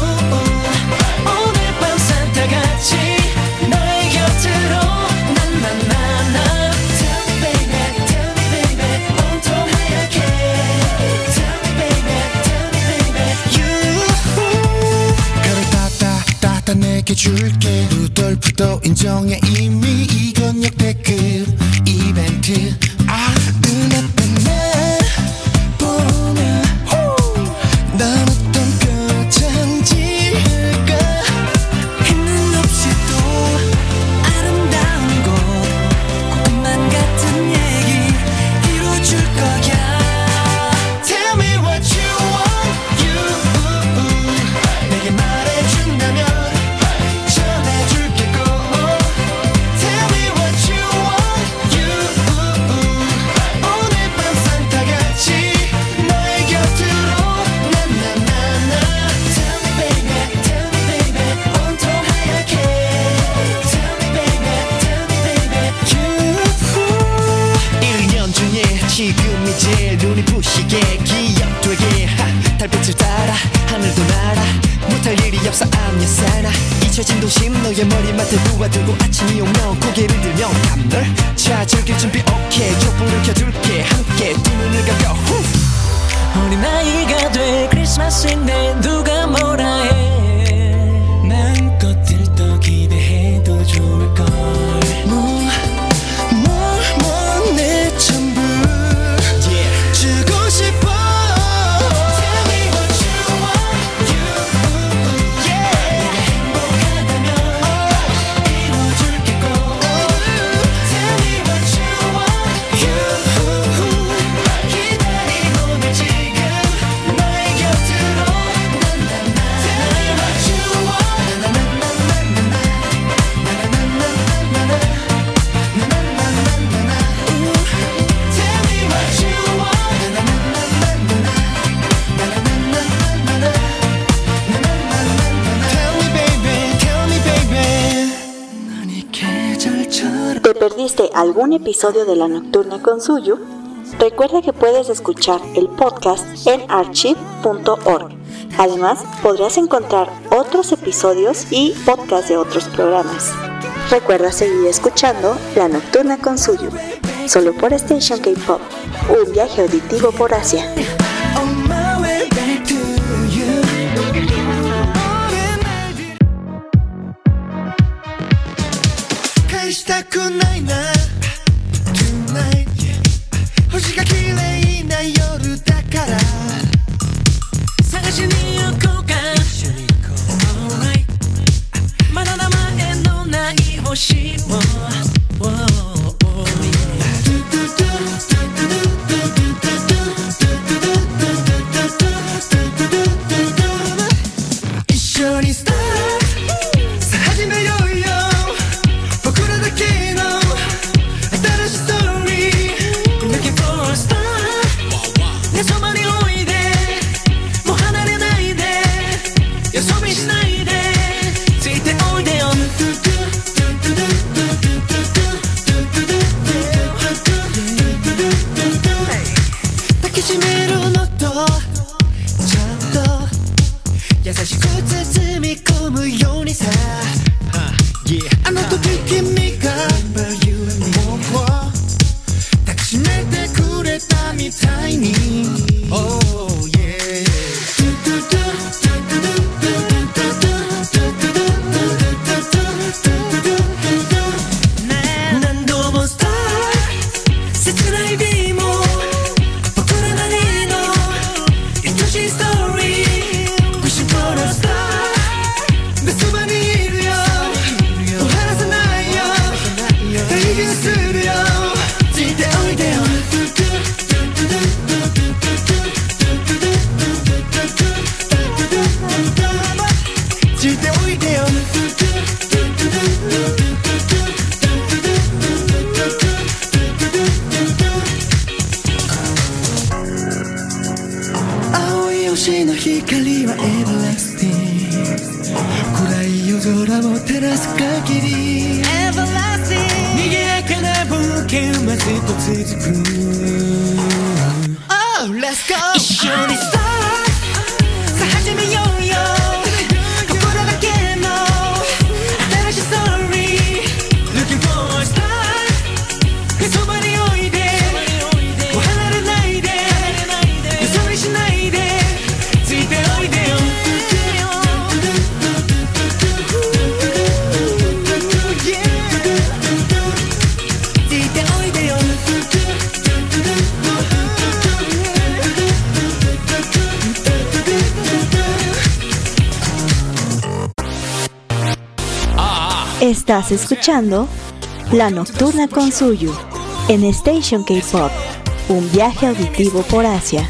오늘 밤 산타같이 너의 곁으로 나나나나 Tell me baby tell me baby 온통 하얗게 Tell me baby tell me baby you 별을 따따 따따 내게 줄게 루돌프도 인정해 이미 이건 역대급 이벤트 아 눈앞에 날 보면 넌 어떤 표정 지을까 있는 없이도 아름다운 곳 꿈만 같은 얘기 이뤄줄 거야 Tell me what you want you 내게 말해준다면 전해줄게 꼭 Tell me what you want you 오늘 밤 산타같이 너의 곁으로 나나나나 Tell me baby tell me baby 온통 하얗게 Tell me baby tell me baby you 일 년 중에 지금이지 눈이 부시게 기억되게 하, 달빛을 따라 하늘도 날아 못할 일이 없어 I'm your Santa 잊혀진 도심 너의 머리맡에 누워두고 아침이 오면 고개를 들며 난 널 찾을 준비 오케이 촛불을 켜둘게 함께 두 눈을 감고 후. 어린아이가 돼 크리스마스인데 누가 뭐라 해 마음껏 들떠 기대해도 좋을걸 뭐, 내 전부 주고 싶어 Tell me what you want you yeah 내가 행복하다면 이뤄줄게 꼭 Tell me what you want you 기다리고 널 지금 너의 곁으로 나나나 Tell me what you want 나나나나나나 나나나나나나 나나나나나나 Tell me what you want 나나나나나나 나나나나나나 Tell me baby tell me baby 넌 이 계절처럼 ¿Te perdiste algún episodio de La Nocturna con Suyu? Recuerda que puedes escuchar el podcast en archive punto org. Además, podrás encontrar otros episodios y podcasts de otros programas. Recuerda seguir escuchando La Nocturna con Suyu, solo por Station K-Pop, un viaje auditivo por Asia. On my way back to you 返したくないな Tonight 星が綺麗な夜だから探しに行こうか Alright まだ名前のない星を一緒にスタートさあ始めようよ僕らだけの新しいストーリー Looking for a star ねそばにおいでもう離れないでよそ見しないでついておいでよ抱きしめるのとちゃんと優しく包み込むようにさあの時君が僕を抱きしめてくれたみたいに Oh yeah 何度もスター切ない日も僕らなりの愛しいストーリー Wishing for a star でそばにいるよもう離さないよ大事にするよついておいでよついておいでよ青い星の光はエバラスティン暗い夜空を照らす限り Everlasting 賑やかな冒険 이렇게 음악을 꼭 듣고 Oh let's go一緒にスタートさあ始めようよ心だけの新しいストーリー Looking for a star そばにおいでもう離れないで嘘にしないでついておいでよ Estás escuchando La Nocturna con Suyu en Station K-Pop, un viaje auditivo por Asia.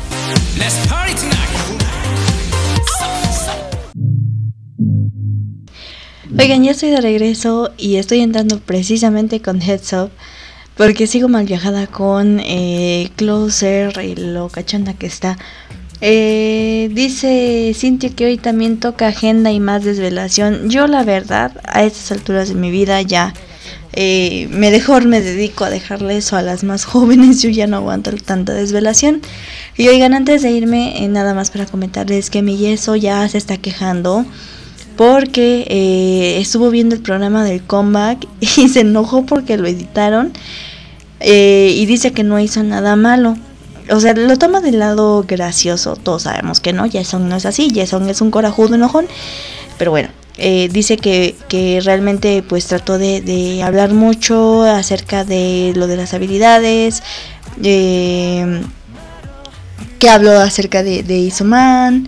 Oigan, ya estoy de regreso y estoy entrando precisamente con Heads Up porque sigo mal viajada con eh, Closer y lo cachonda que está. Eh, dice Cintia que hoy también toca agenda y más desvelación. Yo la verdad a estas alturas de mi vida ya eh, me mejor me dedico a dejarle eso a las más jóvenes. Yo ya no aguanto tanta desvelación. Y oigan, antes de irme eh, nada más para comentarles que mi yeso ya se está quejando porque eh, estuvo viendo el programa del comeback y se enojó porque lo editaron eh, y dice que no hizo nada malo. O sea, lo toma del lado gracioso. Todos sabemos que no, Jason no es así. Jason es un corajudo enojón. Pero bueno, eh, dice que, que realmente pues trató de, de hablar mucho acerca de lo de las habilidades. Eh, que habló acerca de, de Isoman.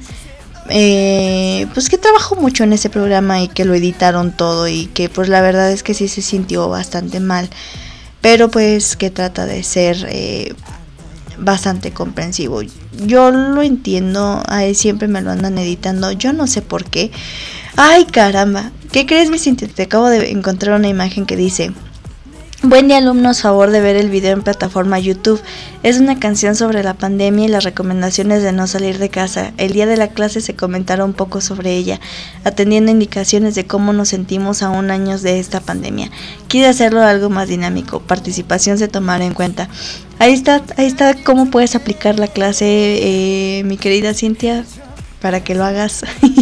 Eh, pues que trabajó mucho en ese programa y que lo editaron todo. Y que pues la verdad es que sí se sintió bastante mal. Pero pues que trata de ser... Eh, bastante comprensivo. Yo lo entiendo, a él siempre me lo andan editando, yo no sé por qué. Ay, caramba, ¿qué crees, mi Cintia? Te acabo de encontrar una imagen que dice: buen día, alumnos, favor de ver el video en plataforma YouTube. Es una canción sobre la pandemia y las recomendaciones de no salir de casa. El día de la clase se comentará un poco sobre ella, atendiendo indicaciones de cómo nos sentimos a un año de esta pandemia. Quise hacerlo algo más dinámico, participación se tomará en cuenta. Ahí está, ahí está cómo puedes aplicar la clase, eh, mi querida Cintia, para que lo hagas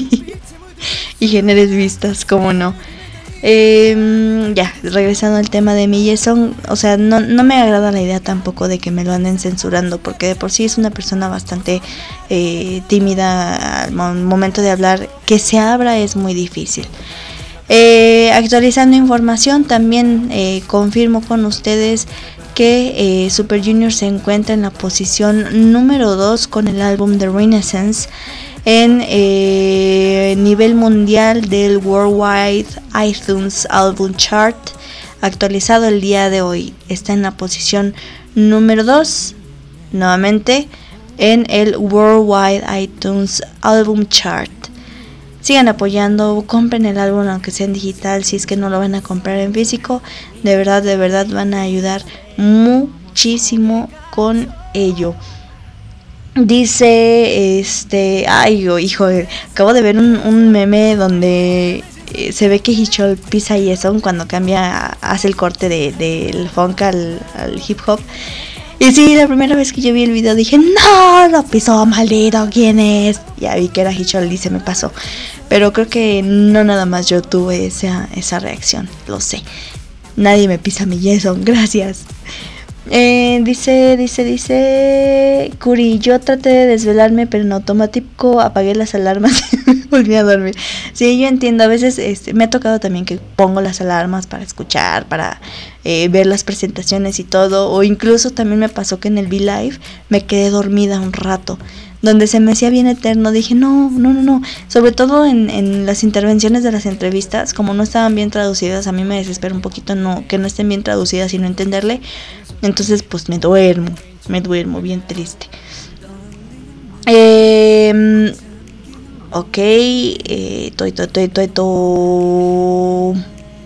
y generes vistas, cómo no. Eh, ya, regresando al tema de mi Jason, o sea, no, no me agrada la idea tampoco de que me lo anden censurando, porque de por sí es una persona bastante eh, tímida al momento de hablar. Que se abra es muy difícil. Eh, actualizando información, también eh, confirmo con ustedes que eh, Super Junior se encuentra en la posición número dos con el álbum The Renaissance en eh, nivel mundial del Worldwide iTunes Album Chart, actualizado el día de hoy. Está en la posición número dos, nuevamente, en el Worldwide iTunes Album Chart. Sigan apoyando, compren el álbum aunque sea en digital, si es que no lo van a comprar en físico. De verdad, de verdad van a ayudar muchísimo con ello. Dice, este, ay, oh, hijo, acabo de ver un, un meme donde eh, se ve que Hichol pisa y eso cuando cambia, hace el corte de, del funk al, al hip hop. Y sí, la primera vez que yo vi el video dije, no, lo pisó, maldito, ¿quién es? Ya vi que era Hichol y se me pasó. Pero creo que no nada más yo tuve esa, esa reacción, lo sé. Nadie me pisa mi Jason, gracias. Eh, dice, dice, dice Curi, yo traté de desvelarme, pero en automático apagué las alarmas y me volví a dormir. Sí, yo entiendo, a veces este, me ha tocado también que pongo las alarmas para escuchar, para eh, ver las presentaciones y todo. O incluso también me pasó que en el V-Live me quedé dormida un rato, donde se me hacía bien eterno. Dije, no, no, no, no. Sobre todo en, en las intervenciones de las entrevistas, como no estaban bien traducidas, a mí me desespera un poquito no que no estén bien traducidas y no entenderle. Entonces, pues me duermo, me duermo, bien triste. Eh, ok, eh, to, to, to, to, to.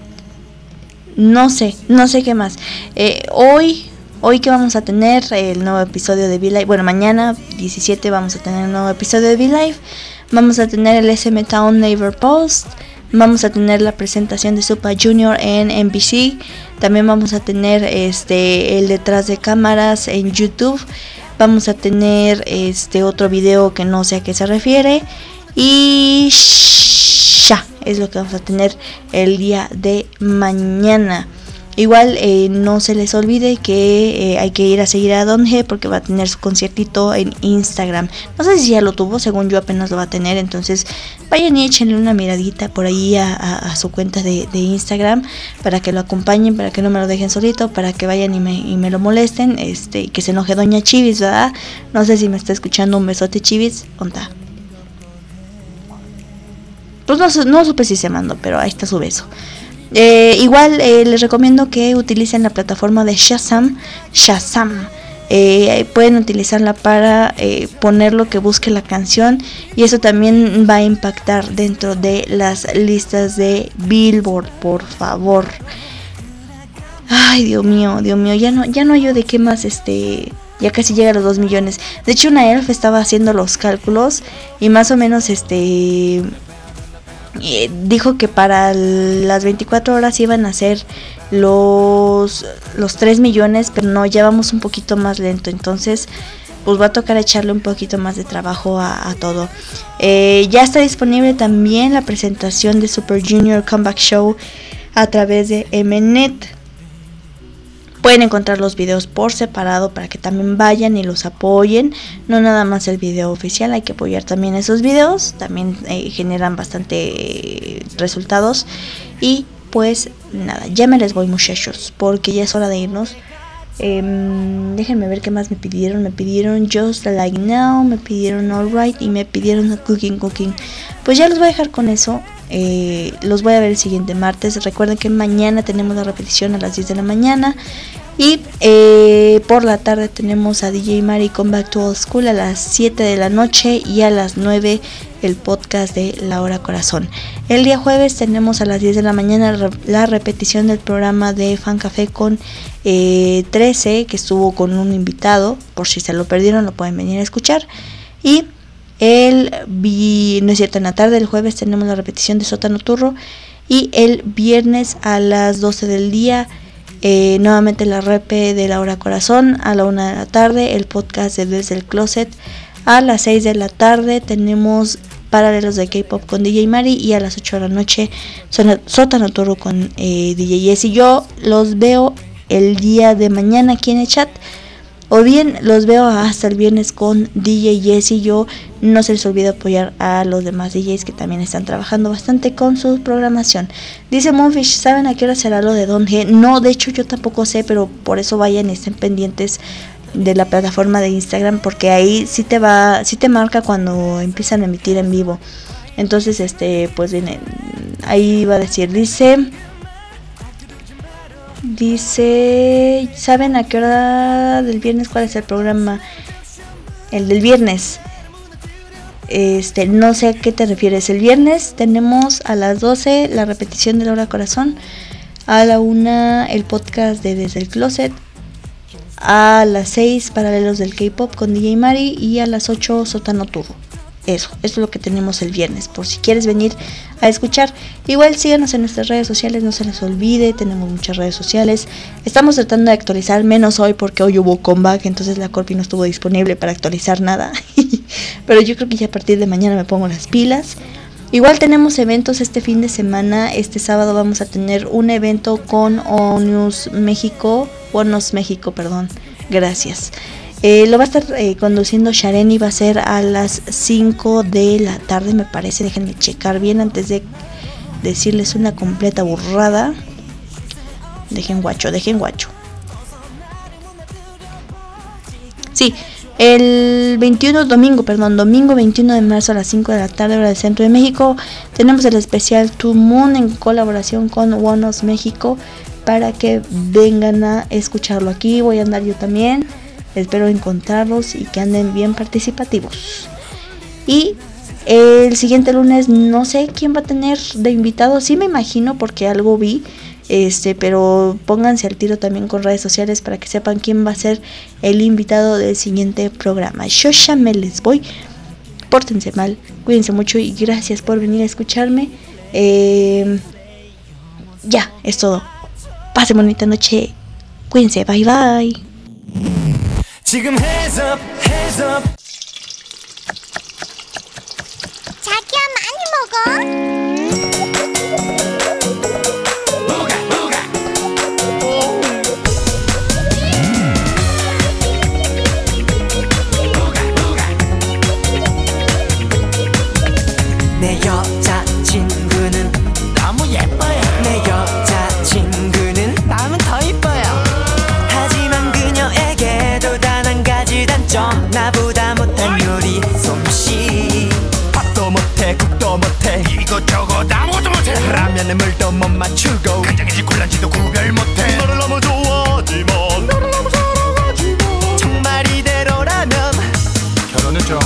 No sé, no sé qué más. Eh, hoy... Hoy que vamos a tener el nuevo episodio de V-Live. Bueno, mañana diecisiete vamos a tener el nuevo episodio de V-Live. Vamos a tener el S M Town Neighbor Post. Vamos a tener la presentación de Super Junior en N B C. También vamos a tener este el detrás de cámaras en YouTube. Vamos a tener este otro video que no sé a qué se refiere. Y ya, es lo que vamos a tener el día de mañana. Igual eh, no se les olvide que eh, hay que ir a seguir a Don G porque va a tener su conciertito en Instagram. No sé si ya lo tuvo, según yo apenas lo va a tener. Entonces vayan y échenle una miradita por ahí a, a, a su cuenta de, de Instagram para que lo acompañen, para que no me lo dejen solito, para que vayan y me, y me lo molesten. Este, y que se enoje Doña Chivis, ¿verdad? No sé si me está escuchando. Un besote, Chivis. ¿Onda? Pues no, no supe si se mandó, pero ahí está su beso. Eh, igual eh, les recomiendo que utilicen la plataforma de Shazam. Shazam. Eh, pueden utilizarla para eh, poner lo que busque la canción y eso también va a impactar dentro de las listas de Billboard, por favor. Ay, Dios mío, Dios mío, ya no, ya no hay yo de qué más, este, ya casi llega a los dos millones. De hecho, una elf estaba haciendo los cálculos y más o menos, este, dijo que para las veinticuatro horas iban a ser los los tres millones, pero no, ya vamos un poquito más lento, entonces pues va a tocar echarle un poquito más de trabajo a, a todo. Eh, ya está disponible también la presentación de Super Junior Comeback Show a través de Mnet. Pueden encontrar los videos por separado para que también vayan y los apoyen. No nada más el video oficial, hay que apoyar también esos videos. También eh, generan bastante eh, resultados. Y pues nada, ya me les voy, muchachos, porque ya es hora de irnos. Eh, déjenme ver qué más me pidieron. Me pidieron Just Like Now, me pidieron Alright y me pidieron Cooking Cooking. Pues ya los voy a dejar con eso. Eh, los voy a ver el siguiente martes. Recuerden que mañana tenemos la repetición a las diez de la mañana. Y eh, por la tarde tenemos a D J Mari con Back to Old School a las siete de la noche y a las nueve el podcast de La Hora Corazón. El día jueves tenemos a las diez de la mañana la repetición del programa de Fan Café con eh, trece, que estuvo con un invitado. Por si se lo perdieron, lo pueden venir a escuchar. Y el vi- no es cierto, en la tarde del jueves tenemos la repetición de Sótano Turro. Y el viernes a las doce del día Eh, nuevamente la repe de La Hora Corazón. A la una de la tarde el podcast de Desde el Closet. A las seis de la tarde tenemos Paralelos de K-Pop con D J Mari. Y a las ocho de la noche Sótano Turro con eh, D J Jessy. Yo los veo el día de mañana aquí en el chat, o bien los veo hasta el viernes con D J Jessy. Yo no se les olvide apoyar a los demás D Js que también están trabajando bastante con su programación. Dice Moonfish, ¿saben a qué hora será lo de Don G? No, de hecho yo tampoco sé, pero por eso vayan y estén pendientes de la plataforma de Instagram, porque ahí sí te va, sí te marca cuando empiezan a emitir en vivo. Entonces, este, pues viene, ahí va a decir, dice... Dice, ¿saben a qué hora del viernes cuál es el programa? El del viernes. Este, no sé a qué te refieres. El viernes tenemos a las doce la repetición de La Hora Corazón, a la una el podcast de Desde el Closet, a las seis Paralelos del K-Pop con D J Mari y a las ocho Sótano Turro. Eso, eso es lo que tenemos el viernes, por si quieres venir a escuchar. Igual síganos en nuestras redes sociales, no se les olvide, tenemos muchas redes sociales. Estamos tratando de actualizar, menos hoy porque hoy hubo comeback, entonces la Corpi no estuvo disponible para actualizar nada. Pero yo creo que ya a partir de mañana me pongo las pilas. Igual tenemos eventos este fin de semana. Este sábado vamos a tener un evento con ONUS México, ONUS México, perdón, gracias. Eh, lo va a estar eh, conduciendo Sharen y va a ser a las cinco de la tarde, me parece. Déjenme checar bien antes de decirles una completa burrada. Dejen guacho, dejen guacho. Sí, el veintiuno, domingo, perdón, domingo veintiuno de marzo a las cinco de la tarde, hora del centro de México, tenemos el especial To Moon en colaboración con ONUS México para que vengan a escucharlo aquí. Voy a andar yo también. Espero encontrarlos y que anden bien participativos. Y el siguiente lunes no sé quién va a tener de invitado. Sí me imagino porque algo vi. Este, pero pónganse al tiro también con redes sociales para que sepan quién va a ser el invitado del siguiente programa. Yo ya me les voy. Pórtense mal, cuídense mucho y gracias por venir a escucharme. Eh, ya, es todo. Pase bonita noche. Cuídense, bye bye. 지금 hands up, hands up. 자기야 많이 먹어. 내 여자친구는 너무 예뻐요. 내 여자친구는 나면 더 이뻐요. 하지만 그녀에게도 단 한 가지 단점. 나보다 못한 요리 솜씨. 밥도 못해 국도 못해 이것저것 아무것도 못해. 라면에 물도 못 맞추고 간장인지 콜라인지도 구별 못해. 너를 너무 좋아하지만 너를 너무 사랑하지만 정말 이대로라면 결혼해줘.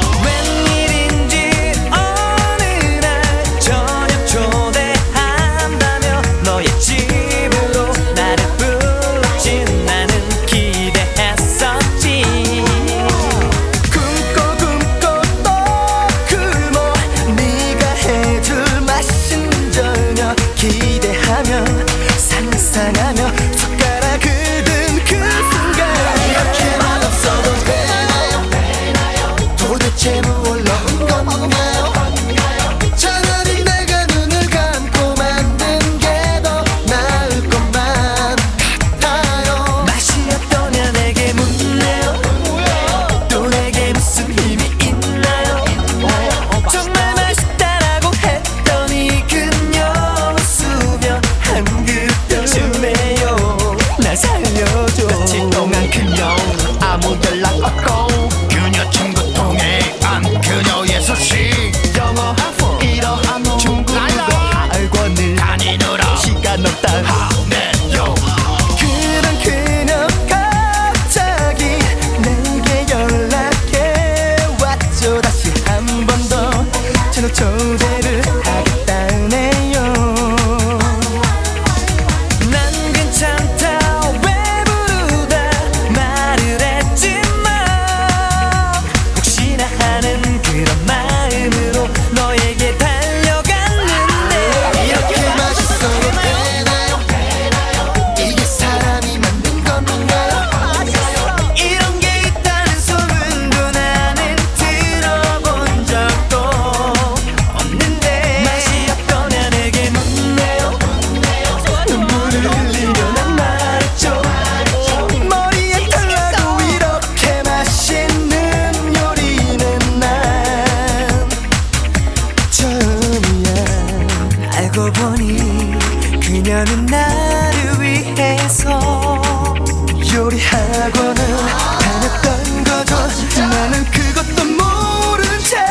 상상하며 숟가락을 든 그 순간 이렇게 맛없어도 되나요? 도대체 뭘 넣은 건가요? 차라리 내가 눈을 감고 만든 게 더 나을 것만 같아요. 맛이 어떠냐 내게 묻네요. 또 내게 무슨 힘이 있나요? 정말 맛있다라고 했더니 그녀 웃으며 한 그릇 주네요. 날 살려줘. 며칠 동안 그녀 아무 연락 없고 그녀 친구 통해 안 그녀의 소식. 영어 한포 일어 중국어 학원을 다니느라 시간 없다 하네요. 그런 그녀 갑자기 내게 연락해 왔죠. 다시 한 번 더 저녁 초대를 하겠다네요. 난 괜찮다 왜 부르다 말을 했지만 혹시나 하는 그런 마음으로 너에게 달려갔는데 이렇게 맛있어도 되나요? 이게 사람이 만든 건가요? 이런 게 있다는 소문도 나는 들어본 적도 없는데 맛이 어떠냐 내게 묻네요. 눈물을 흘리며 난 말했죠. 머리에 털나고 이렇게 맛있는 요리는 난 처음이야. 알고 보니 그녀는 나를 위해서 요리학원을 다녔던 거죠. 나는 그것도 모른 채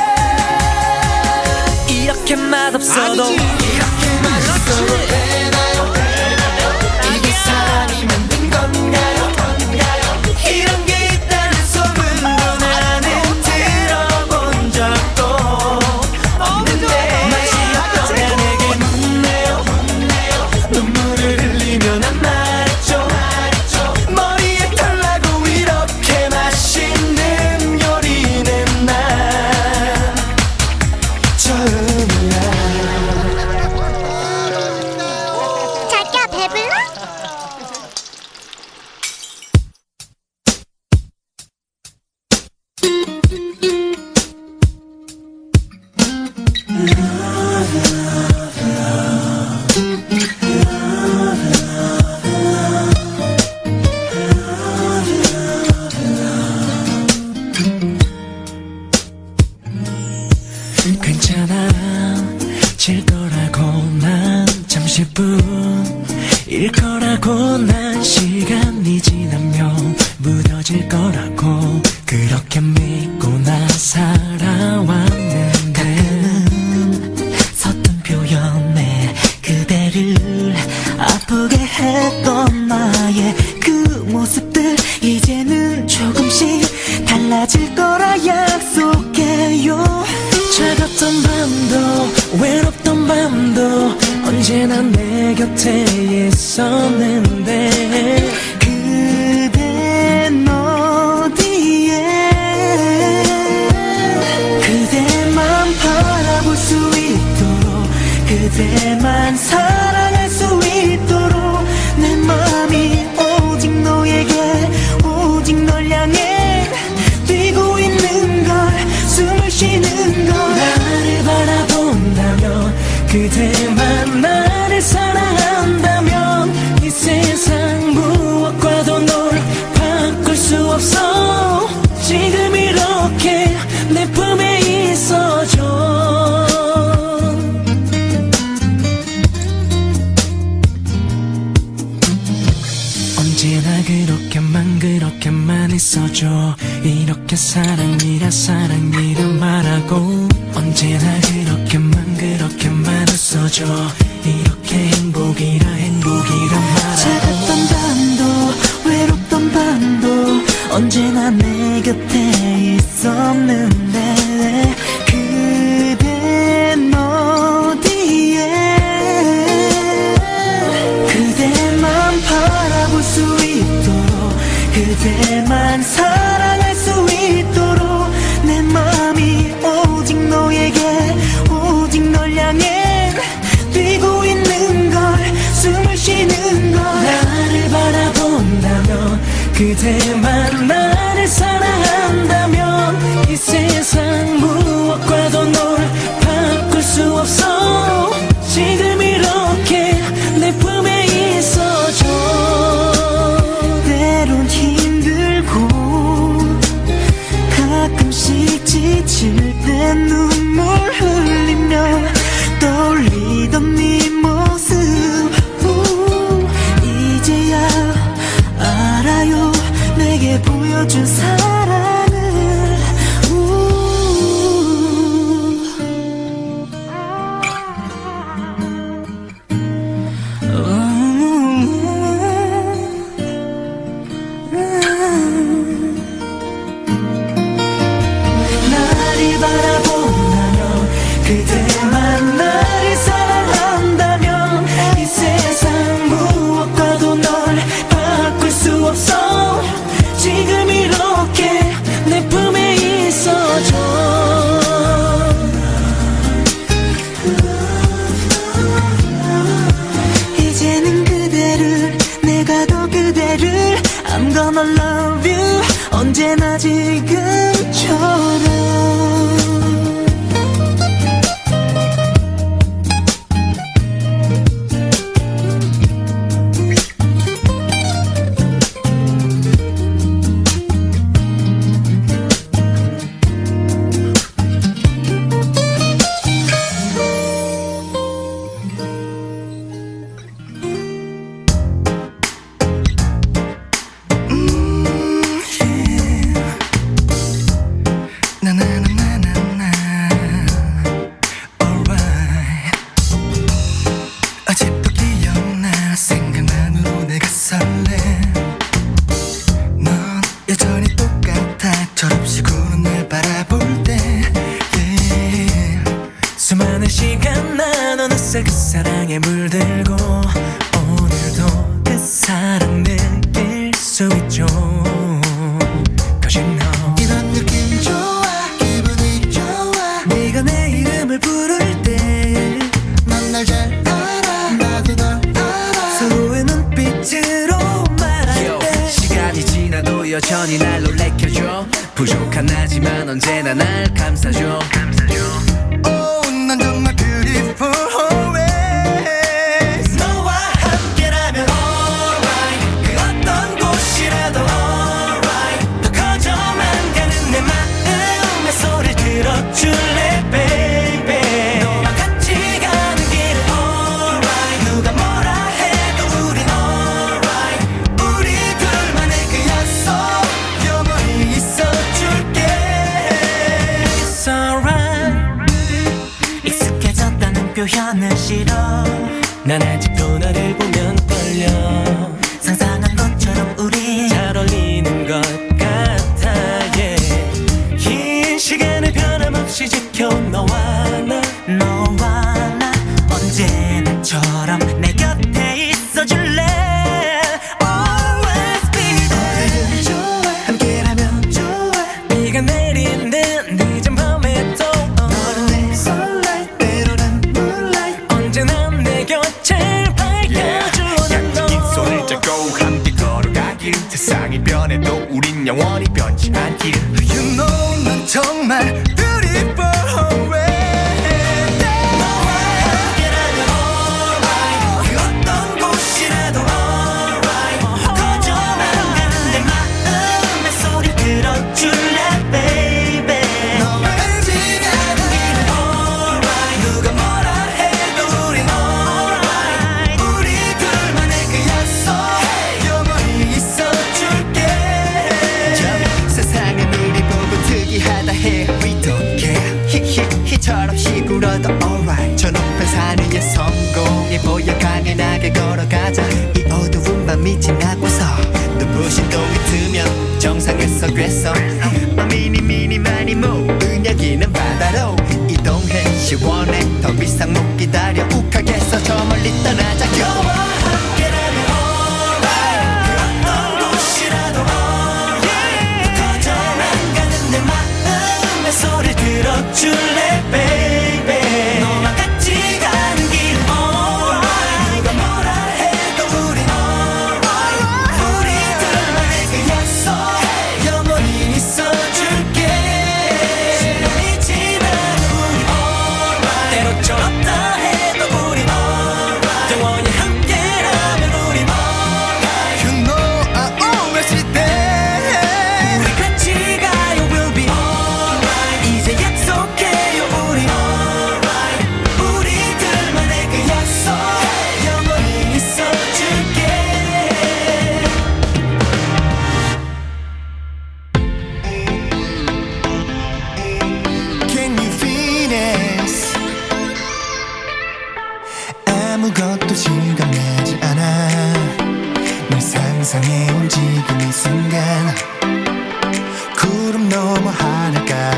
이렇게 맛없어도 이렇게 맛있어도 되나요? 이게 사람이 만든 건가요? 이런 게 있다는 소문도 나는 들어본 적도 없는데 맛이 어떠냐 내게 묻네요. 눈물을 흘리며 난 말했죠. 머리에 털나고 이렇게 맛있는 요리는 난 처음이야. 자기야 배불러? 괜찮아 질 거라고 난 잠시뿐 일 거라고 난 시간이 지나면 무뎌질 거라고 그렇게 믿고 나 살아왔는데 가끔은 서툰 표현에 그대를 아프게 했던 나의 그 모습들 이제는 조금씩 달라질 거라 약속해요. 차갑던 밤도 외롭던 밤도 언제나 내 곁에 있었는데 그댄 어디에 그대만 바라볼 수 있도록 그대만 사랑할 수 있도록 내 있어줘. 이렇게 사랑이라 사랑이라 말하고 언제나 그렇게만 그렇게만 웃어줘. 이렇게 행복이라 행복이라 말하고 차갑던 밤도 외롭던 밤도 언제나 내 곁에 있었는데 그댄 어디에 그대만 바라볼 수 있도록 그대만 사랑할 수 있도록 내 맘이 오직 너에게 오직 널 향해 뛰고 있는 걸 숨을 쉬는 걸 나를 바라본다면 그대만 나를 사랑한다면 이 세상 무엇과도 널 바꿀 수 없어. 지금 이렇게 내 품에 있어줘. 때론 힘들고 가끔씩 지칠 때 눈물 흘리며 떠올리던 네 모습 우, 이제야 알아요 내게 보여준 사랑을 우. 나를 바라본다면 그대만 나를 사랑한다면 이 세상 무엇과도 널 바꿀 수 없어. 지금 이렇게 내 품에 있어줘. 이제는 그대를 내가 더 그대를 I'm gonna love you 언제나 지금처럼. 수많은 시간 난 어느새 그 사랑에 물들고 오늘도 그 사랑 느낄 수 있죠. Cause you know 이런 느낌 좋아 기분이 좋아 네가 내 이름을 부를 때 넌 날 잘 알아 나도 널 알아 서로의 눈빛으로 말할 Yo, 때 시간이 지나도 여전히 날 놀래켜줘. 부족한 나지만 언제나 날 감싸줘. Oh, 난 정말 beautiful always 너와 함께라면 alright 그 어떤 곳이라도 alright 더 커져만 가는 내 마음의 소리를 들어줄래 baby 너와 같이 가는 길은 alright 누가 뭐라 해도 우린 alright 우리 둘만의 그 약속 영원히 있어줄게 It's alright 익숙해졌다는 표현은 싫어 난 아직도 너를 보면 떨려 상상한 것처럼 우리 잘 어울리는 것 같아 yeah. 긴 시간을 변함없이 지켜온 너와 나 너와 나 언제나처럼 내 곁에 있어줄래 Always be there 좋아 함께라면 좋아 비가 내리는 늦은 밤에도 너는 내 sunlight 때로는 moonlight 언제나 내 곁을 밝혀주는 너 긴 손을 잡고 함께 걸어가길 세상이 변해도 우린 영원히 변치 않길. You know 난 정말 beautiful always 너와 함께라면 alright 그 어떤 곳이라도 alright 커져만 가는 내 마음의 소리 들어줄래 baby 너와 같이 가는 길은 alright 누가 뭐라 해도 우린 alright 우리 둘만의 그 약속 영원히 있어줄게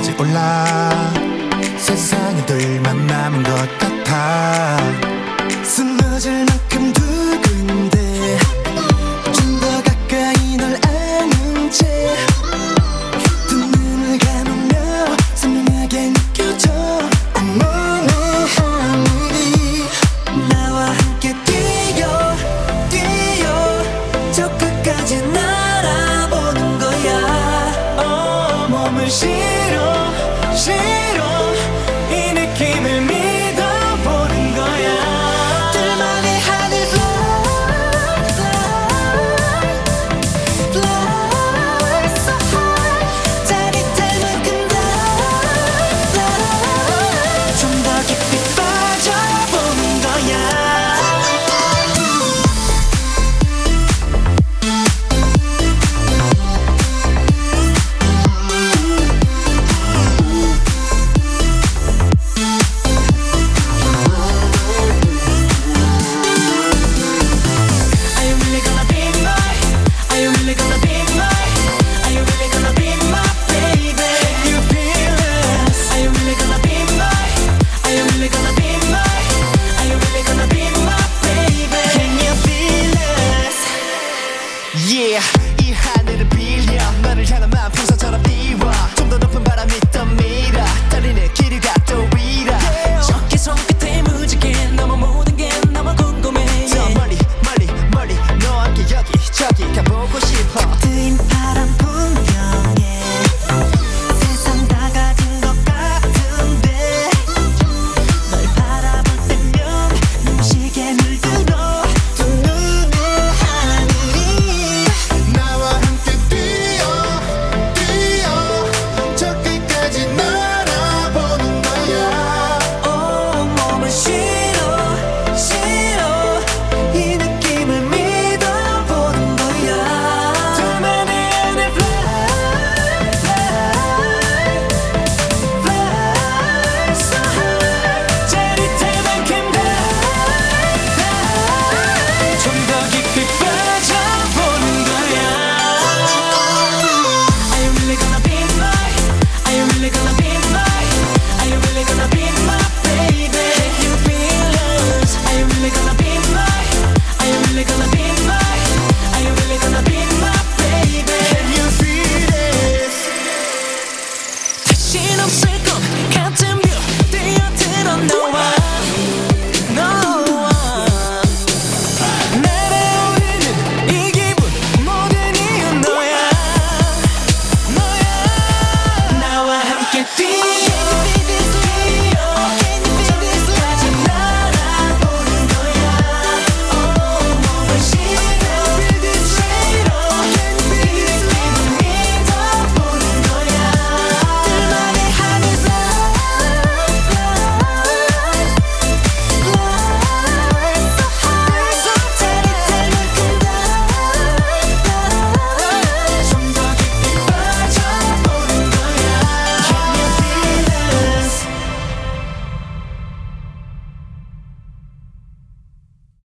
위까지 올라 세상에 둘만 남은 것 같아 숨어질 만큼 두근데 좀 더 가까이 널 아는 채 두 눈을 감으며 선명하게 느껴져 온몸의 하늘이 나와 함께 뛰어 뛰어 저 끝까지 날아보는 거야 어, 몸을 실어 실어 이 느낌을 믿어보는 거야 둘만의 하늘 fly fly fly so high 짜릿할 만큼 다 좀 더 깊이 빠져보는 거야 Are you really gonna be my? Are you really gonna be my? Are you really gonna be my baby? Can you feel this? Are you really gonna be my? Are you really gonna be my? Are you really gonna be my baby? Can you feel this? Yeah 이 하늘을 빌려 너를 향한 마음 풍선처럼 띄워 좀 더 높은 바람이 떠밀어 떨리는 기류가 또 위라 어깨 손끝에 무지개 너무 모든 게 너무 궁금해 저 멀리 멀리 멀리 너와 함께 여기 저기 가보고 싶어 트인 파란 풍경에 세상 다 가진 것 같은데 널 바라볼 때면 눈시게 물들어 두 눈의 하늘이 나와 함께 뛰어 뛰어 저 끝까지 날아보는 거야 온몸을 실어 실어 이 느낌을 믿어보는 거야 둘만의 하늘 fly fly fly so high 짜릿할 만큼 좀 더 깊이 빠져보는 거야 Are you really gonna be my? Are you really gonna be my? Are you really gonna be my baby? Can you feel us? Are you really gonna be my? Are you really gonna be my? Are you really gonna be my baby? Can you feel this? 다신 없을